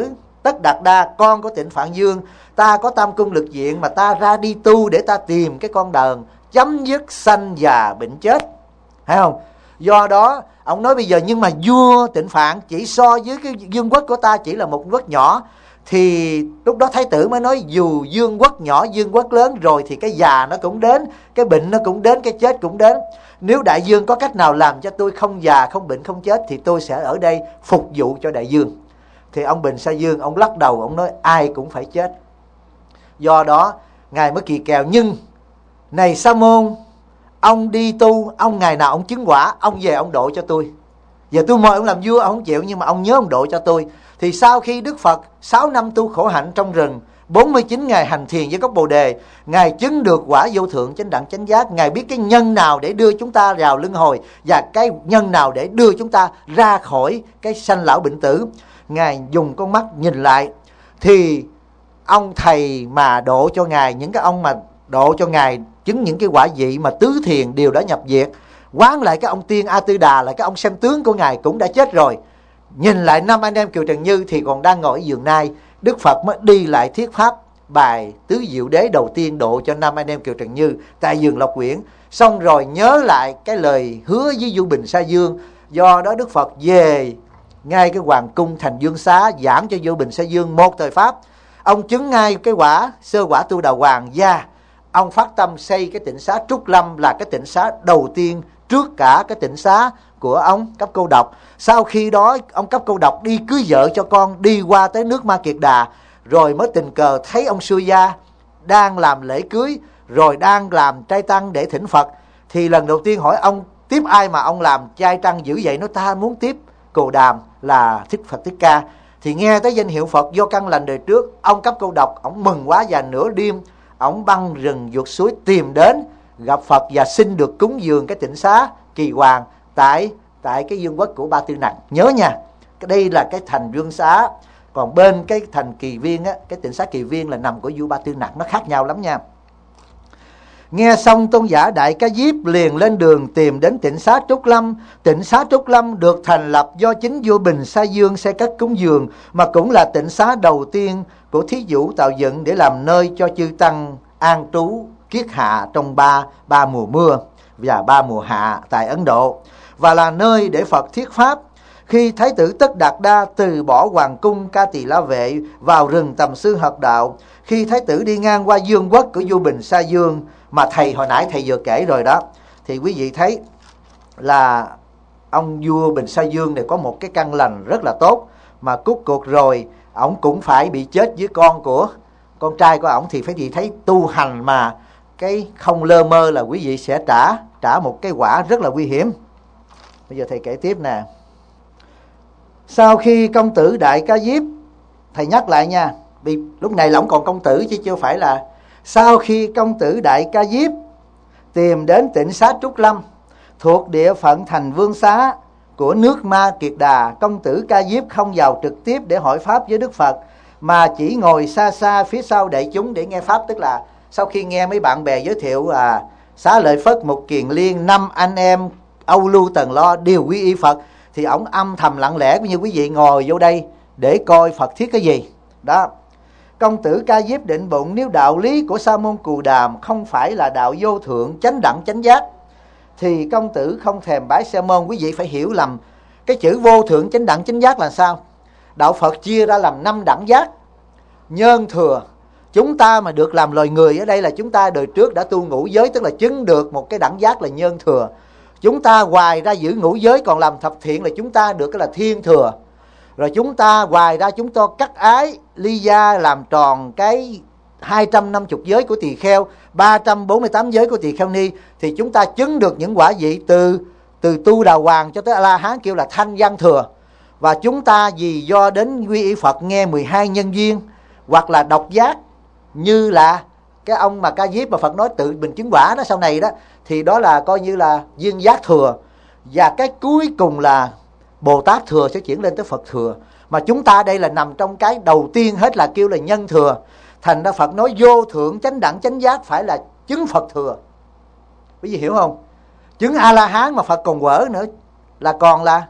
Tất Đạt Đa, con của Tịnh Phạn Dương, ta có tam cung lực diện mà ta ra đi tu để ta tìm cái con đường chấm dứt sanh già bệnh chết, thấy không? Do đó ông nói bây giờ nhưng mà vua Tịnh Phạn chỉ so với cái vương quốc của ta chỉ là một quốc nhỏ. Thì lúc đó Thái tử mới nói dù vương quốc nhỏ vương quốc lớn rồi thì cái già nó cũng đến, cái bệnh nó cũng đến, cái chết cũng đến. Nếu đại vương có cách nào làm cho tôi không già, không bệnh, không chết thì tôi sẽ ở đây phục vụ cho đại vương. Thì ông Bình Sa Dương ông lắc đầu, ông nói ai cũng phải chết. Do đó ngài mới kỳ kèo, nhưng này Sa môn, ông đi tu, ông ngày nào ông chứng quả, ông về ông độ cho tôi. Giờ tôi mời ông làm vua ông không chịu, nhưng mà ông nhớ ông độ cho tôi. Thì sau khi Đức Phật 6 năm tu khổ hạnh trong rừng, 49 ngày hành thiền với gốc Bồ Đề, ngài chứng được quả vô thượng chánh đẳng chánh giác. Ngài biết cái nhân nào để đưa chúng ta vào luân hồi và cái nhân nào để đưa chúng ta ra khỏi cái sanh lão bệnh tử. Ngài dùng con mắt nhìn lại, thì ông thầy mà độ cho ngài, những cái ông mà độ cho ngài chứng những cái quả vị mà tứ thiền đều đã nhập diệt. Quán lại cái ông tiên A Tư Đà là cái ông xem tướng của ngài cũng đã chết rồi. Nhìn lại 5 anh em Kiều Trần Như thì còn đang ngồi ở giường nai. Đức Phật mới đi lại thuyết pháp bài tứ diệu đế đầu tiên độ cho 5 anh em Kiều Trần Như tại giường Lộc Quyển. Xong rồi nhớ lại cái lời hứa với vua Bình Sa Dương. Do đó Đức Phật về ngay cái hoàng cung Thành Dương Xá giảng cho vua Bình Sa Dương một thời pháp. Ông chứng ngay cái quả sơ quả Tu Đà Hoàng, và ông phát tâm xây cái tịnh xá Trúc Lâm là cái tịnh xá đầu tiên trước cả cái tịnh xá của ông Cấp Cô Độc. Sau khi đó ông Cấp Cô Độc đi cưới vợ cho con, đi qua tới nước Ma Kiệt Đà, rồi mới tình cờ thấy ông Sư Gia đang làm lễ cưới, rồi đang làm trai tăng để thỉnh Phật. Thì lần đầu tiên hỏi ông tiếp ai mà ông làm trai tăng dữ vậy? Nói ta muốn tiếp Cồ Đàm là Thích Phật Thích Ca. Thì nghe tới danh hiệu Phật do căn lành đời trước, ông Cấp Cô Độc ông mừng quá, và nửa đêm ông băng rừng vượt suối tìm đến gặp Phật và xin được cúng dường cái tịnh xá Kỳ Hoàng tại cái vương quốc của Ba Tư Nặc. Nhớ nha, đây là cái thành Dương Xá, còn bên cái thành Kỳ Viên á, cái tịnh xá Kỳ Viên là nằm của vua Ba Tư Nặc, nó khác nhau lắm nha. Nghe xong tôn giả Đại Ca Diếp liền lên đường tìm đến tịnh xá Trúc Lâm. Tịnh xá Trúc Lâm được thành lập do chính vua Bình Sa Dương xây cất cúng dường, mà cũng là tịnh xá đầu tiên của Thí Vũ tạo dựng để làm nơi cho chư tăng an trú kiết hạ trong ba mùa mưa và 3 mùa hạ tại Ấn Độ, và là nơi để Phật thuyết pháp. Khi Thái tử Tất Đạt Đa từ bỏ hoàng cung Ca Tỳ La Vệ vào rừng Tầm Sư Hợp Đạo, khi Thái tử đi ngang qua vương quốc của vua Bình Sa Dương mà thầy hồi nãy thầy vừa kể rồi đó, thì quý vị thấy là ông vua Bình Sa Dương này có một cái căn lành rất là tốt, mà cốt cuộc rồi ổng cũng phải bị chết với con trai của ổng. Thì phải gì thấy tu hành mà cái không lơ mơ là quý vị sẽ trả một cái quả rất là nguy hiểm. Bây giờ thầy kể tiếp nè. Sau khi công tử Đại Ca Diếp, thầy nhắc lại nha, vì lúc này là ổng còn công tử chứ chưa phải là. Sau khi công tử Đại Ca Diếp tìm đến tịnh xá Trúc Lâm thuộc địa phận thành Vương Xá của nước Ma Kiệt Đà, công tử Ca Diếp không vào trực tiếp để hỏi pháp với Đức Phật, mà chỉ ngồi xa xa phía sau đại chúng để nghe pháp. Tức là sau khi nghe mấy bạn bè giới thiệu Xá Lợi Phất, Mục Kiền Liên, 5 anh em Âu Lưu Tần Lo đều quy y Phật, thì ổng âm thầm lặng lẽ như quý vị ngồi vô đây để coi Phật thuyết cái gì đó. Công tử Ca Diếp định bụng nếu đạo lý của Sa môn Cù Đàm không phải là đạo vô thượng chánh đẳng chánh giác, thì công tử không thèm bái Sa môn. Quý vị phải hiểu lầm cái chữ vô thượng chánh đẳng chánh giác là sao. Đạo Phật chia ra làm 5 đẳng giác. Nhân thừa, chúng ta mà được làm loài người ở đây là chúng ta đời trước đã tu ngũ giới, tức là chứng được một cái đẳng giác là nhân thừa. Chúng ta hoài ra giữ ngũ giới còn làm thập thiện là chúng ta được cái là thiên thừa. Rồi chúng ta hoài ra chúng ta cắt ái ly gia làm tròn cái 250 giới của tỳ kheo, 348 giới của tỳ kheo ni, thì chúng ta chứng được những quả vị từ Tu Đà Hoàng cho tới A-la-hán kêu là thanh văn thừa. Và chúng ta vì do đến quy y Phật nghe 12 nhân duyên hoặc là độc giác, như là cái ông mà Ca Diếp mà Phật nói tự mình chứng quả đó sau này đó, thì đó là coi như là duyên giác thừa. Và cái cuối cùng là Bồ Tát thừa sẽ chuyển lên tới Phật thừa. Mà chúng ta đây là nằm trong cái đầu tiên hết là kêu là nhân thừa. Thành ra Phật nói vô thượng chánh đẳng chánh giác phải là chứng Phật thừa. Quý vị hiểu không? Chứng A-la-hán mà Phật còn quở nữa là còn là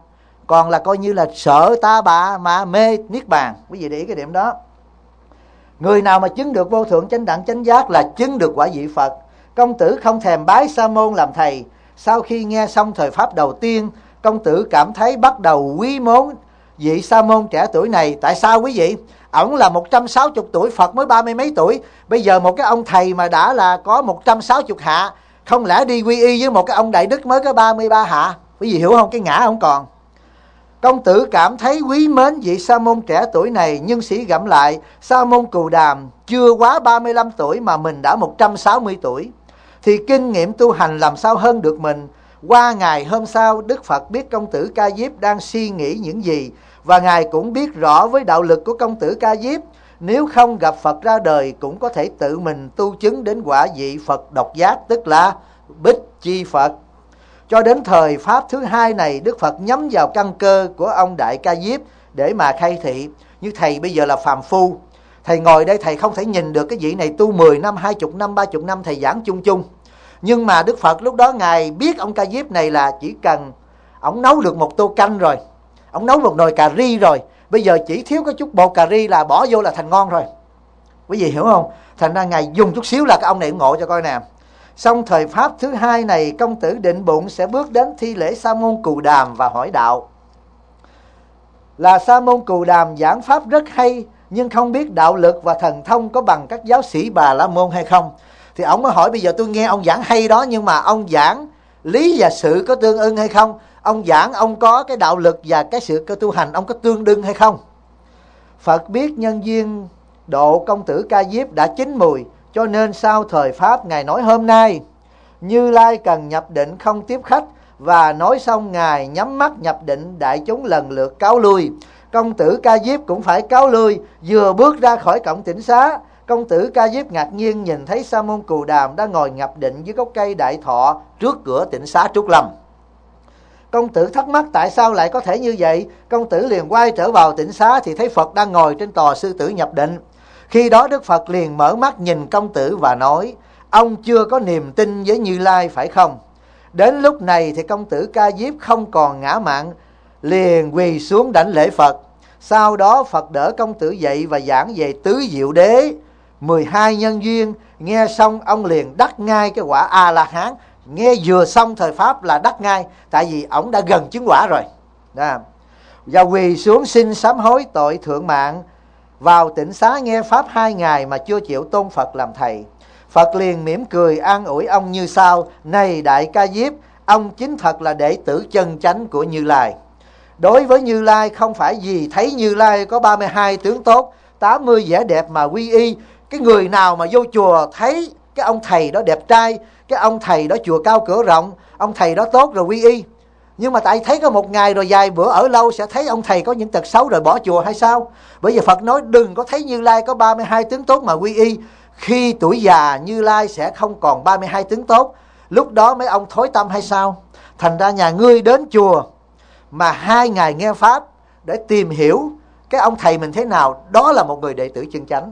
còn là coi như là sợ ta bà mà mê niết bàn. Quý vị để ý cái điểm đó. Người nào mà chứng được vô thượng chánh đẳng chánh giác là chứng được quả vị Phật. Công tử không thèm bái Sa môn làm thầy. Sau khi nghe xong thời pháp đầu tiên, công tử cảm thấy bắt đầu quý mến vị Sa môn trẻ tuổi này. Tại sao quý vị? Ổng là 160 tuổi, Phật mới 30 mấy tuổi. Bây giờ một cái ông thầy mà đã là có 160 hạ, không lẽ đi quy y với một cái ông đại đức mới có 33 hạ? Quý vị hiểu không? Cái ngã không còn. Công tử cảm thấy quý mến vị Sa môn trẻ tuổi này, nhưng sĩ gẫm lại, Sa môn Cù Đàm chưa quá 35 tuổi mà mình đã 160 tuổi. Thì kinh nghiệm tu hành làm sao hơn được mình. Qua ngày hôm sau, Đức Phật biết công tử Ca Diếp đang suy nghĩ những gì, và Ngài cũng biết rõ với đạo lực của công tử Ca Diếp, nếu không gặp Phật ra đời cũng có thể tự mình tu chứng đến quả vị Phật độc giác, tức là Bích Chi Phật. Cho đến thời Pháp thứ hai này, Đức Phật nhắm vào căn cơ của ông Đại Ca Diếp để mà khai thị. Như thầy bây giờ là phàm phu, thầy ngồi đây thầy không thể nhìn được cái vị này tu 10 năm, 20 năm, 30 năm, thầy giảng chung chung. Nhưng mà Đức Phật lúc đó Ngài biết ông Ca Diếp này là chỉ cần ông nấu được một tô canh rồi, ông nấu một nồi cà ri rồi, bây giờ chỉ thiếu có chút bột cà ri là bỏ vô là thành ngon rồi. Quý vị hiểu không? Thành ra Ngài dùng chút xíu là cái ông này ngộ cho coi nè. Xong thời Pháp thứ hai này, công tử định bụng sẽ bước đến thi lễ Sa môn Cù Đàm và hỏi đạo. Là Sa môn Cù Đàm giảng Pháp rất hay, nhưng không biết đạo lực và thần thông có bằng các giáo sĩ Bà La Môn hay không. Thì ông mới hỏi, bây giờ tôi nghe ông giảng hay đó, nhưng mà ông giảng lý và sự có tương ưng hay không? Ông giảng ông có cái đạo lực và cái sự tu hành ông có tương đương hay không? Phật biết nhân duyên độ công tử Ca Diếp đã chín mùi, cho nên sau thời Pháp Ngài nói hôm nay Như Lai cần nhập định không tiếp khách, và nói xong Ngài nhắm mắt nhập định, đại chúng lần lượt cáo lui. Công tử Ca Diếp cũng phải cáo lui. Vừa bước ra khỏi cổng Tịnh Xá, công tử Ca Diếp ngạc nhiên nhìn thấy Sa môn Cù Đàm đang ngồi nhập định dưới gốc cây đại thọ trước cửa Tịnh Xá Trúc Lâm. Công tử thắc mắc tại sao lại có thể như vậy. Công tử liền quay trở vào Tịnh Xá thì thấy Phật đang ngồi trên tòa sư tử nhập định. Khi đó Đức Phật liền mở mắt nhìn công tử và nói, ông chưa có niềm tin với Như Lai phải không? Đến lúc này thì công tử Ca Diếp không còn ngã mạn, liền quỳ xuống đảnh lễ Phật. Sau đó Phật đỡ công tử dậy và giảng về tứ diệu đế, 12 nhân duyên. Nghe xong ông liền đắc ngay cái quả A-la-hán. Nghe vừa xong thời Pháp là đắc ngay, tại vì ông đã gần chứng quả rồi. Và quỳ xuống xin sám hối tội thượng mạng. Vào Tịnh Xá nghe Pháp 2 ngày mà chưa chịu tôn Phật làm thầy. Phật liền mỉm cười an ủi ông như sau: này Đại Ca Diếp, ông chính thật là đệ tử chân chánh của Như Lai. Đối với Như Lai không phải vì thấy Như Lai có 32 tướng tốt, 80 vẻ đẹp mà quy y. Cái người nào mà vô chùa thấy cái ông thầy đó đẹp trai, cái ông thầy đó chùa cao cửa rộng, ông thầy đó tốt rồi quy y. Nhưng mà tại thấy có một ngày rồi vài bữa ở lâu sẽ thấy ông thầy có những tật xấu rồi bỏ chùa hay sao? Bởi vì Phật nói đừng có thấy Như Lai có 32 tướng tốt mà quy y. Khi tuổi già Như Lai sẽ không còn 32 tướng tốt, lúc đó mấy ông thối tâm hay sao? Thành ra nhà ngươi đến chùa mà 2 ngày nghe Pháp để tìm hiểu cái ông thầy mình thế nào, đó là một người đệ tử chân chánh.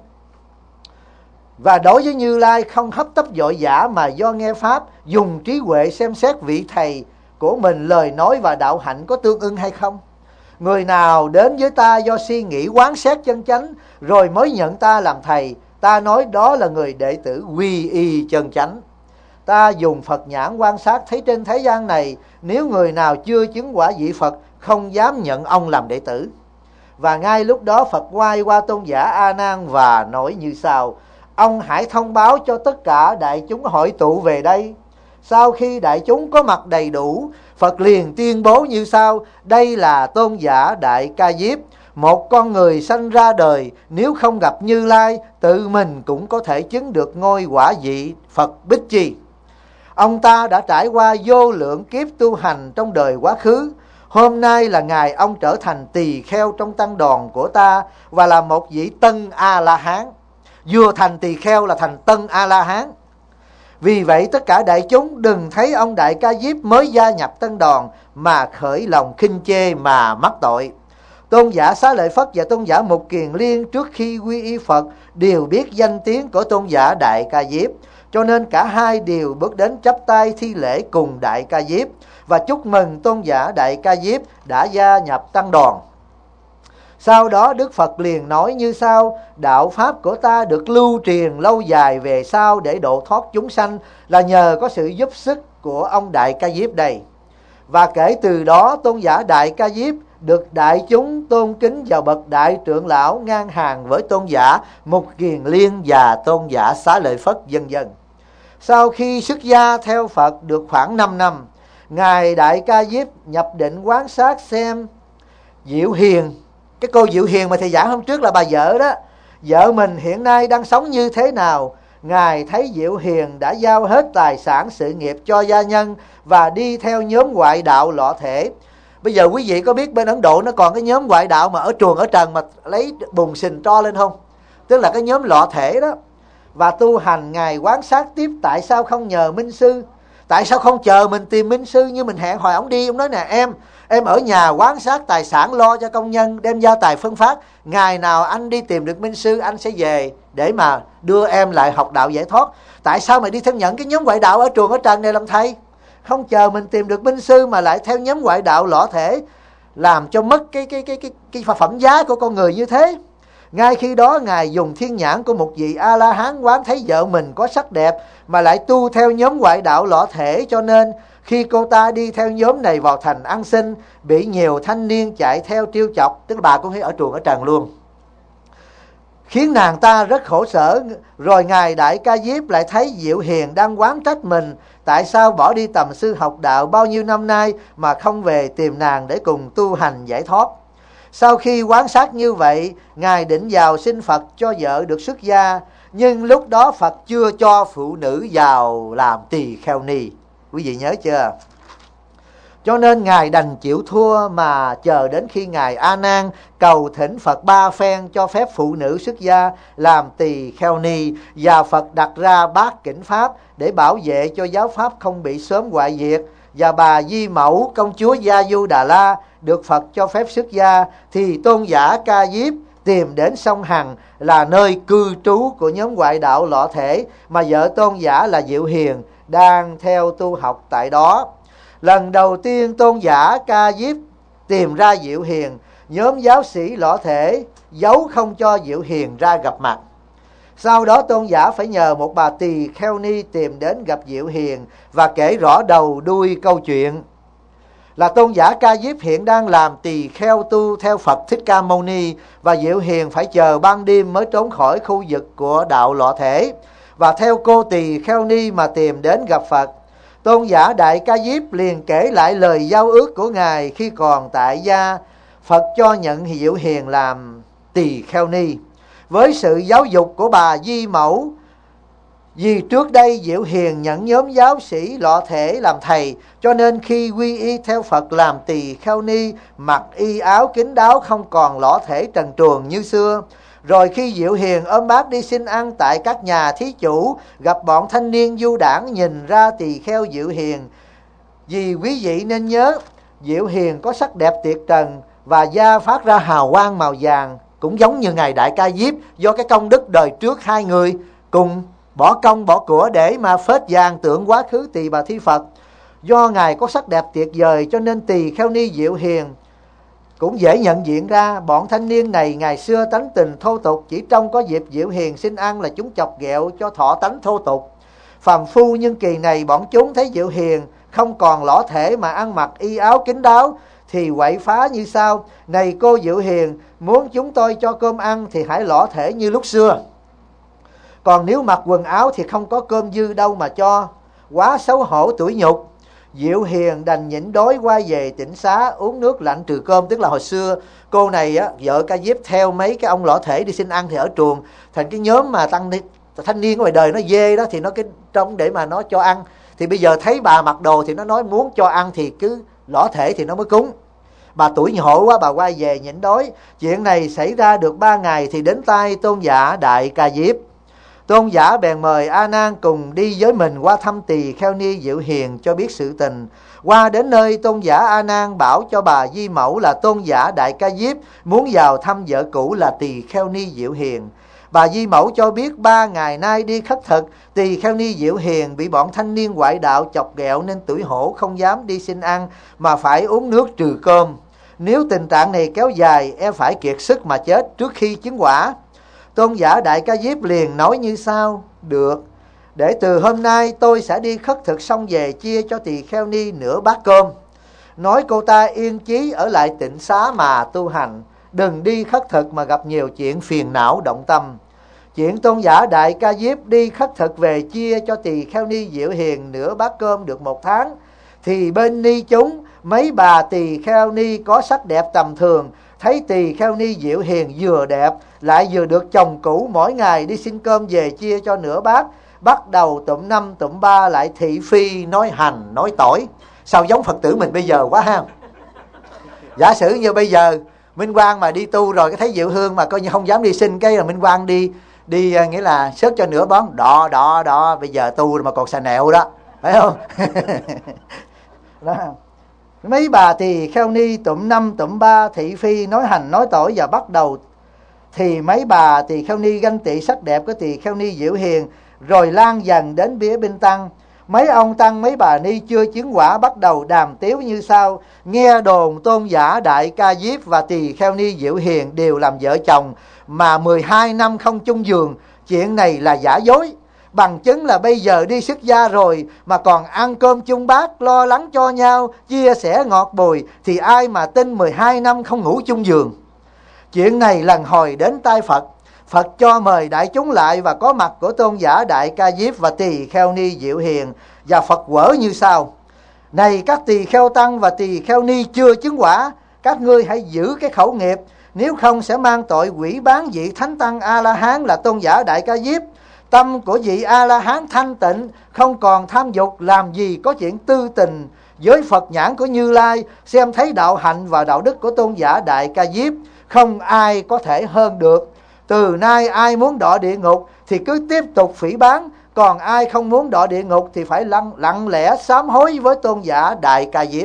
Và đối với Như Lai không hấp tấp vội vã, mà do nghe Pháp dùng trí huệ xem xét vị thầy của mình lời nói và đạo hạnh có tương ưng hay không. Người nào đến với ta do suy nghĩ quán xét chân chánh rồi mới nhận ta làm thầy, ta nói đó là người đệ tử quy y chân chánh. Ta dùng Phật nhãn quan sát thấy trên thế gian này, nếu người nào chưa chứng quả vị Phật không dám nhận ông làm đệ tử. Và ngay lúc đó Phật quay qua tôn giả A Nan và nói như sau: ông hãy thông báo cho tất cả đại chúng hội tụ về đây. Sau khi đại chúng có mặt đầy đủ, Phật liền tuyên bố như sau: đây là tôn giả Đại Ca Diếp, một con người sanh ra đời, nếu không gặp Như Lai, tự mình cũng có thể chứng được ngôi quả vị Phật Bích Chi. Ông ta đã trải qua vô lượng kiếp tu hành trong đời quá khứ. Hôm nay là ngày ông trở thành tỳ kheo trong tăng đoàn của ta và là một vị tân A-la-hán. Vừa thành tỳ kheo là thành tân A-la-hán. Vì vậy tất cả đại chúng đừng thấy ông Đại Ca Diếp mới gia nhập tăng đoàn mà khởi lòng khinh chê mà mắc tội. Tôn giả Xá Lợi Phất và tôn giả Mục Kiền Liên trước khi quy y Phật đều biết danh tiếng của tôn giả Đại Ca Diếp. cho nên cả hai đều bước đến chắp tay thi lễ cùng Đại Ca Diếp và chúc mừng tôn giả Đại Ca Diếp đã gia nhập tăng đoàn. Sau đó Đức Phật liền nói như sau: đạo pháp của ta được lưu truyền lâu dài về sau để độ thoát chúng sanh là nhờ có sự giúp sức của ông Đại Ca Diếp đây. Và kể từ đó tôn giả Đại Ca Diếp được đại chúng tôn kính vào bậc đại trưởng lão, ngang hàng với tôn giả Mục Kiền Liên và tôn giả Xá Lợi Phất vân vân. Sau khi xuất gia theo Phật được khoảng 5 năm, ngài Đại Ca Diếp nhập định quan sát xem Diệu Hiền, cái cô Diệu Hiền mà thầy giảng hôm trước là bà vợ đó, vợ mình hiện nay đang sống như thế nào. Ngài thấy Diệu Hiền đã giao hết tài sản sự nghiệp cho gia nhân và đi theo nhóm ngoại đạo lọ thể. Bây giờ quý vị có biết bên Ấn Độ nó còn cái nhóm ngoại đạo mà ở truồng ở trần mà lấy bùn xình tro lên không? Tức là cái nhóm lọ thể đó. Và tu hành ngài quan sát tiếp tại sao không nhờ minh sư, tại sao không chờ mình tìm minh sư như mình hẹn hò ông đi. Ông nói nè, em ở nhà quan sát tài sản, lo cho công nhân, đem gia tài phân phát. Ngày nào anh đi tìm được minh sư, anh sẽ về để mà đưa em lại học đạo giải thoát. Tại sao mày đi theo nhận cái nhóm ngoại đạo ở truồng ở trần này làm thầy? Không chờ mình tìm được minh sư mà lại theo nhóm ngoại đạo lọ thể, làm cho mất cái phẩm giá của con người như thế. Ngay khi đó ngài dùng thiên nhãn của một vị A-la-hán quán thấy vợ mình có sắc đẹp mà lại tu theo nhóm ngoại đạo lọ thể, cho nên khi cô ta đi theo nhóm này vào thành ăn xin, bị nhiều thanh niên chạy theo trêu chọc, tức là bà cũng thấy ở truồng ở trần luôn, khiến nàng ta rất khổ sở. Rồi ngài Đại Ca Diếp lại thấy Diệu Hiền đang oán trách mình, tại sao bỏ đi tầm sư học đạo bao nhiêu năm nay mà không về tìm nàng để cùng tu hành giải thoát. Sau khi quan sát như vậy, ngài định vào xin Phật cho vợ được xuất gia, nhưng lúc đó Phật chưa cho phụ nữ vào làm tỳ kheo ni. Quý vị nhớ chưa? Cho nên ngài đành chịu thua mà chờ đến khi ngài A Nan cầu thỉnh Phật 3 phen cho phép phụ nữ xuất gia làm tỳ kheo ni, và Phật đặt ra bát kỉnh pháp để bảo vệ cho giáo pháp không bị sớm hoại diệt. Và bà Di Mẫu công chúa Gia Du Đà La được Phật cho phép xuất gia, thì tôn giả Ca Diếp tìm đến sông Hằng là nơi cư trú của nhóm ngoại đạo lọ thể mà vợ tôn giả là Diệu Hiền đang theo tu học tại đó. Lần đầu tiên tôn giả Ca Diếp tìm ra Diệu Hiền, nhóm giáo sĩ lọ thể giấu không cho Diệu Hiền ra gặp mặt. Sau đó tôn giả phải nhờ một bà tỳ kheo ni tìm đến gặp Diệu Hiền và kể rõ đầu đuôi câu chuyện. Là tôn giả Ca Diếp hiện đang làm tỳ kheo tu theo Phật Thích Ca Mâu Ni, và Diệu Hiền phải chờ ban đêm mới trốn khỏi khu vực của đạo lọ thể, và theo cô tỳ kheo ni mà tìm đến gặp Phật. Tôn giả Đại Ca Diếp liền kể lại lời giao ước của ngài khi còn tại gia. Phật cho nhận Diệu Hiền làm tỳ kheo ni với sự giáo dục của bà Di Mẫu, vì trước đây Diệu Hiền nhận nhóm giáo sĩ lọ thể làm thầy, cho nên khi quy y theo Phật làm tỳ kheo ni, mặc y áo kín đáo, không còn lọ thể trần truồng như xưa. Rồi khi Diệu Hiền ôm bát đi xin ăn tại các nhà thí chủ, gặp bọn thanh niên du đảng nhìn ra tỳ kheo Diệu Hiền. Vì quý vị nên nhớ, Diệu Hiền có sắc đẹp tuyệt trần và da phát ra hào quang màu vàng, cũng giống như ngài Đại Ca Diếp, do cái công đức đời trước hai người cùng bỏ công bỏ của để mà phết vàng tượng quá khứ Tỳ Bà Thi Phật. Do ngài có sắc đẹp tuyệt vời cho nên tỳ kheo ni Diệu Hiền cũng dễ nhận diện ra. Bọn thanh niên này ngày xưa tánh tình thô tục, chỉ trông có dịp Diệu Hiền xin ăn là chúng chọc ghẹo cho thọ tánh thô tục phàm phu. Nhưng kỳ này bọn chúng thấy Diệu Hiền không còn lõ thể mà ăn mặc y áo kín đáo thì quậy phá như sau: này cô Diệu Hiền, muốn chúng tôi cho cơm ăn thì hãy lõ thể như lúc xưa, còn nếu mặc quần áo thì không có cơm dư đâu mà cho, quá xấu hổ tủi nhục. Diệu Hiền đành nhịn đói quay về tỉnh xá uống nước lạnh trừ cơm. Tức là hồi xưa cô này á, vợ Ca Diếp theo mấy cái ông lõ thể đi xin ăn thì ở truồng thành cái nhóm mà thanh niên ngoài đời nó dê đó, thì nó cái trong để mà nó cho ăn. Thì bây giờ thấy bà mặc đồ thì nó nói muốn cho ăn thì cứ lõ thể thì nó mới cúng. Bà tủi nhộ quá, bà quay về nhịn đói. Chuyện này xảy ra được 3 ngày thì đến tai tôn giả Đại Ca Diếp. Tôn giả bèn mời A Nan cùng đi với mình qua thăm tỳ kheo ni Diệu Hiền cho biết sự tình. Qua đến nơi, tôn giả A Nan bảo cho bà Di Mẫu là tôn giả Đại Ca Diếp muốn vào thăm vợ cũ là tỳ kheo ni Diệu Hiền. Bà Di Mẫu cho biết 3 ngày nay đi khất thực, Tỳ Kheo Ni Diệu Hiền bị bọn thanh niên ngoại đạo chọc ghẹo nên tủi hổ không dám đi xin ăn mà phải uống nước trừ cơm. Nếu tình trạng này kéo dài, em phải kiệt sức mà chết trước khi chứng quả. Tôn giả Đại Ca Diếp liền nói như sau: được, để từ hôm nay tôi sẽ đi khất thực xong về chia cho Tỳ Kheo Ni nửa bát cơm. Nói cô ta yên chí ở lại tịnh xá mà tu hành, đừng đi khất thực mà gặp nhiều chuyện phiền não động tâm. Chuyện tôn giả Đại Ca Diếp đi khất thực về chia cho Tỳ Kheo Ni Diệu Hiền nửa bát cơm được 1 tháng, thì bên ni chúng mấy bà Tỳ Kheo Ni có sắc đẹp tầm thường thấy Tỳ Kheo Ni Diệu Hiền vừa đẹp lại vừa được chồng cũ mỗi ngày đi xin cơm về chia cho nửa bát, bắt đầu tụm 5 tụm 3 lại thị phi nói hành nói tỏi. Sao giống Phật tử mình bây giờ quá ha. Giả sử như bây giờ Minh Quang mà đi tu rồi cái thấy Diệu Hương mà coi như không dám đi xin, cái là Minh Quang đi nghĩa là xớt cho nửa bón đọ bây giờ tu mà còn xà nẹo đó, phải không? Đó. Mấy bà Tỳ Kheo Ni tụm 5 tụm 3 thị phi nói hành nói tỏi và bắt đầu thì mấy bà Tỳ Kheo Ni ganh tị sắc đẹp của Tỳ Kheo Ni Diệu Hiền, rồi lan dần đến phía bên tăng. Mấy ông tăng mấy bà ni chưa chứng quả bắt đầu đàm tiếu như sau: nghe đồn tôn giả Đại Ca Diếp và Tỳ Kheo Ni Diệu Hiền đều làm vợ chồng mà 12 năm không chung giường, chuyện này là giả dối. Bằng chứng là bây giờ đi xuất gia rồi mà còn ăn cơm chung bát, lo lắng cho nhau, chia sẻ ngọt bùi, thì ai mà tin 12 năm không ngủ chung giường. Chuyện này lần hồi đến tai Phật. Phật cho mời đại chúng lại và có mặt của tôn giả Đại Ca Diếp và Tỳ Kheo Ni Diệu Hiền, và Phật quở như sau: này các tỳ kheo tăng và tỳ kheo ni chưa chứng quả, các ngươi hãy giữ cái khẩu nghiệp, nếu không sẽ mang tội quỷ bán vị thánh tăng A La Hán là tôn giả Đại Ca Diếp. Tâm của vị A La Hán thanh tịnh, không còn tham dục, làm gì có chuyện tư tình. Với Phật nhãn của Như Lai, xem thấy đạo hạnh và đạo đức của tôn giả Đại Ca Diếp, không ai có thể hơn được. Từ nay ai muốn đọa địa ngục thì cứ tiếp tục phỉ báng, còn ai không muốn đọa địa ngục thì phải lặng lẽ sám hối với tôn giả Đại Ca Diếp.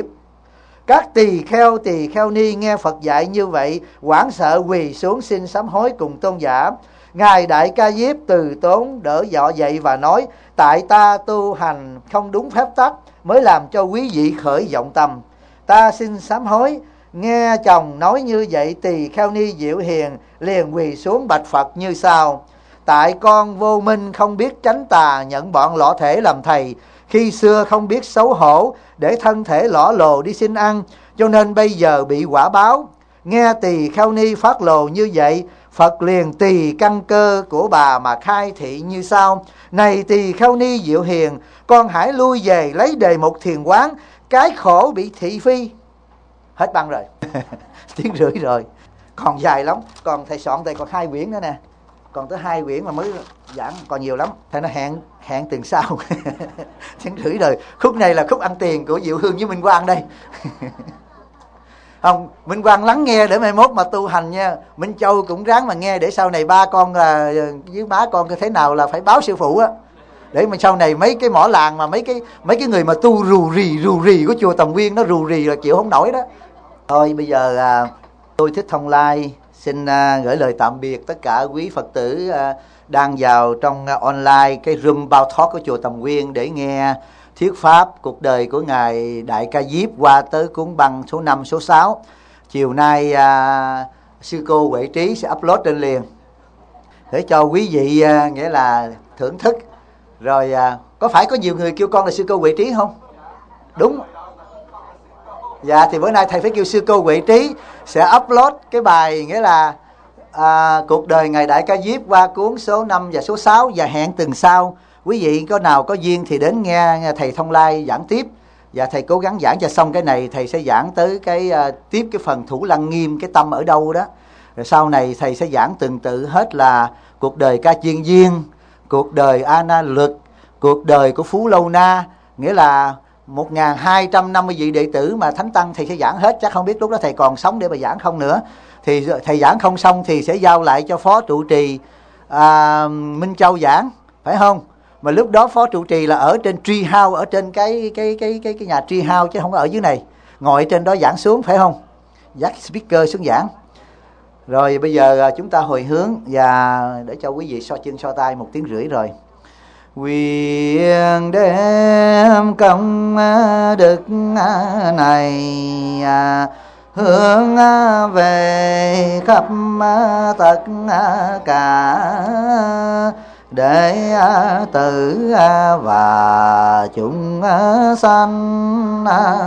Các tỳ kheo ni nghe Phật dạy như vậy, hoảng sợ quỳ xuống xin sám hối cùng tôn giả. Ngài Đại Ca Diếp từ tốn đỡ dọ dậy và nói: tại ta tu hành không đúng phép tắc mới làm cho quý vị khởi vọng tâm, ta xin sám hối. Nghe chồng nói như vậy, Tỳ Kheo Ni Diệu Hiền liền quỳ xuống bạch Phật như sau: tại con vô minh không biết tránh tà, nhận bọn lọ thể làm thầy, khi xưa không biết xấu hổ để thân thể lõ lồ đi xin ăn, cho nên bây giờ bị quả báo. Nghe Tỳ Kheo Ni phát lồ như vậy, Phật liền tùy căn cơ của bà mà khai thị như sau: này Tỳ Kheo Ni Diệu Hiền, con hãy lui về lấy đề mục thiền quán, cái khổ bị thị phi. Hết băng rồi. Tiếng rưỡi rồi, còn dài lắm, còn thầy soạn thầy còn 2 quyển nữa nè, còn tới 2 quyển mà mới giảng, còn nhiều lắm. Thầy nó hẹn tuần sau. Tiếng rưỡi rồi, khúc này là khúc ăn tiền của Diệu Hương với Minh Quang đây. Không, Minh Quang lắng nghe để mai mốt mà tu hành nha. Minh Châu cũng ráng mà nghe để sau này ba con là với má con thế nào là phải báo sư phụ á, để mà sau này mấy cái mỏ làng mà mấy cái người mà tu rù rì của chùa Tầm Nguyên nó rù rì là chịu không nổi đó. Thôi bây giờ tôi Thích Thông Lai xin gửi lời tạm biệt tất cả quý Phật tử đang vào trong online cái room bao thoát của chùa Tầm Nguyên để nghe thuyết pháp cuộc đời của ngài Đại Ca Diếp qua tới cuốn băng số 5, số 6. Chiều nay sư cô Huệ Trí sẽ upload trên liền để cho quý vị nghĩa là thưởng thức. Rồi có phải có nhiều người kêu con là sư cô Huệ Trí không? Đúng. Dạ thì bữa nay thầy phải kêu sư cô Huệ Trí sẽ upload cái bài nghĩa là cuộc đời ngài Đại Ca Diếp qua cuốn số 5 và số 6, và hẹn tuần sau quý vị có nào có duyên thì đến nghe thầy Thông Lai giảng tiếp. Và thầy cố gắng giảng cho xong cái này, thầy sẽ giảng tới tiếp cái phần Thủ Lăng Nghiêm, cái tâm ở đâu đó. Rồi sau này thầy sẽ giảng từng tự hết là cuộc đời Ca Chiên Viên, cuộc đời A Na Lực, cuộc đời của Phú Lâu Na, nghĩa là 1250 vị đệ tử mà Thánh Tăng thầy sẽ giảng hết. Chắc không biết lúc đó thầy còn sống để mà giảng không nữa. Thì thầy giảng không xong thì sẽ giao lại cho Phó Trụ Trì Minh Châu giảng, phải không? Mà lúc đó Phó Trụ Trì là ở trên tree house, ở trên cái nhà tree house chứ không có ở dưới này. Ngồi trên đó giảng xuống, phải không? Dắt speaker xuống giảng. Rồi bây giờ chúng ta hồi hướng và để cho quý vị so chân so tay 1 tiếng rưỡi rồi. Nguyện đem công đức này hướng về khắp tất cả đệ tử và chúng sanh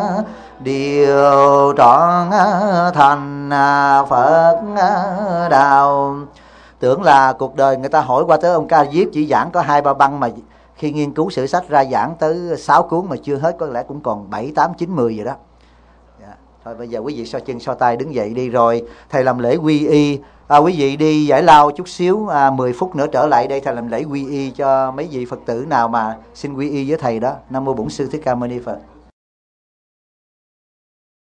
đều trọn thành Phật đạo. Tưởng là cuộc đời người ta hỏi qua tới ông Ca Diếp chỉ giảng có 2-3 băng, mà khi nghiên cứu sử sách ra giảng tới 6 cuốn mà chưa hết, có lẽ cũng còn 7, 8, 9, 10 vậy đó. Thôi bây giờ quý vị so chân so tay đứng dậy đi, rồi thầy làm lễ quy y. Quý vị đi giải lao chút xíu, 10 phút nữa trở lại đây thầy làm lễ quy y cho mấy vị Phật tử nào mà xin quy y với thầy đó. Nam mô Bổn Sư Thích Ca Mâu Ni Phật.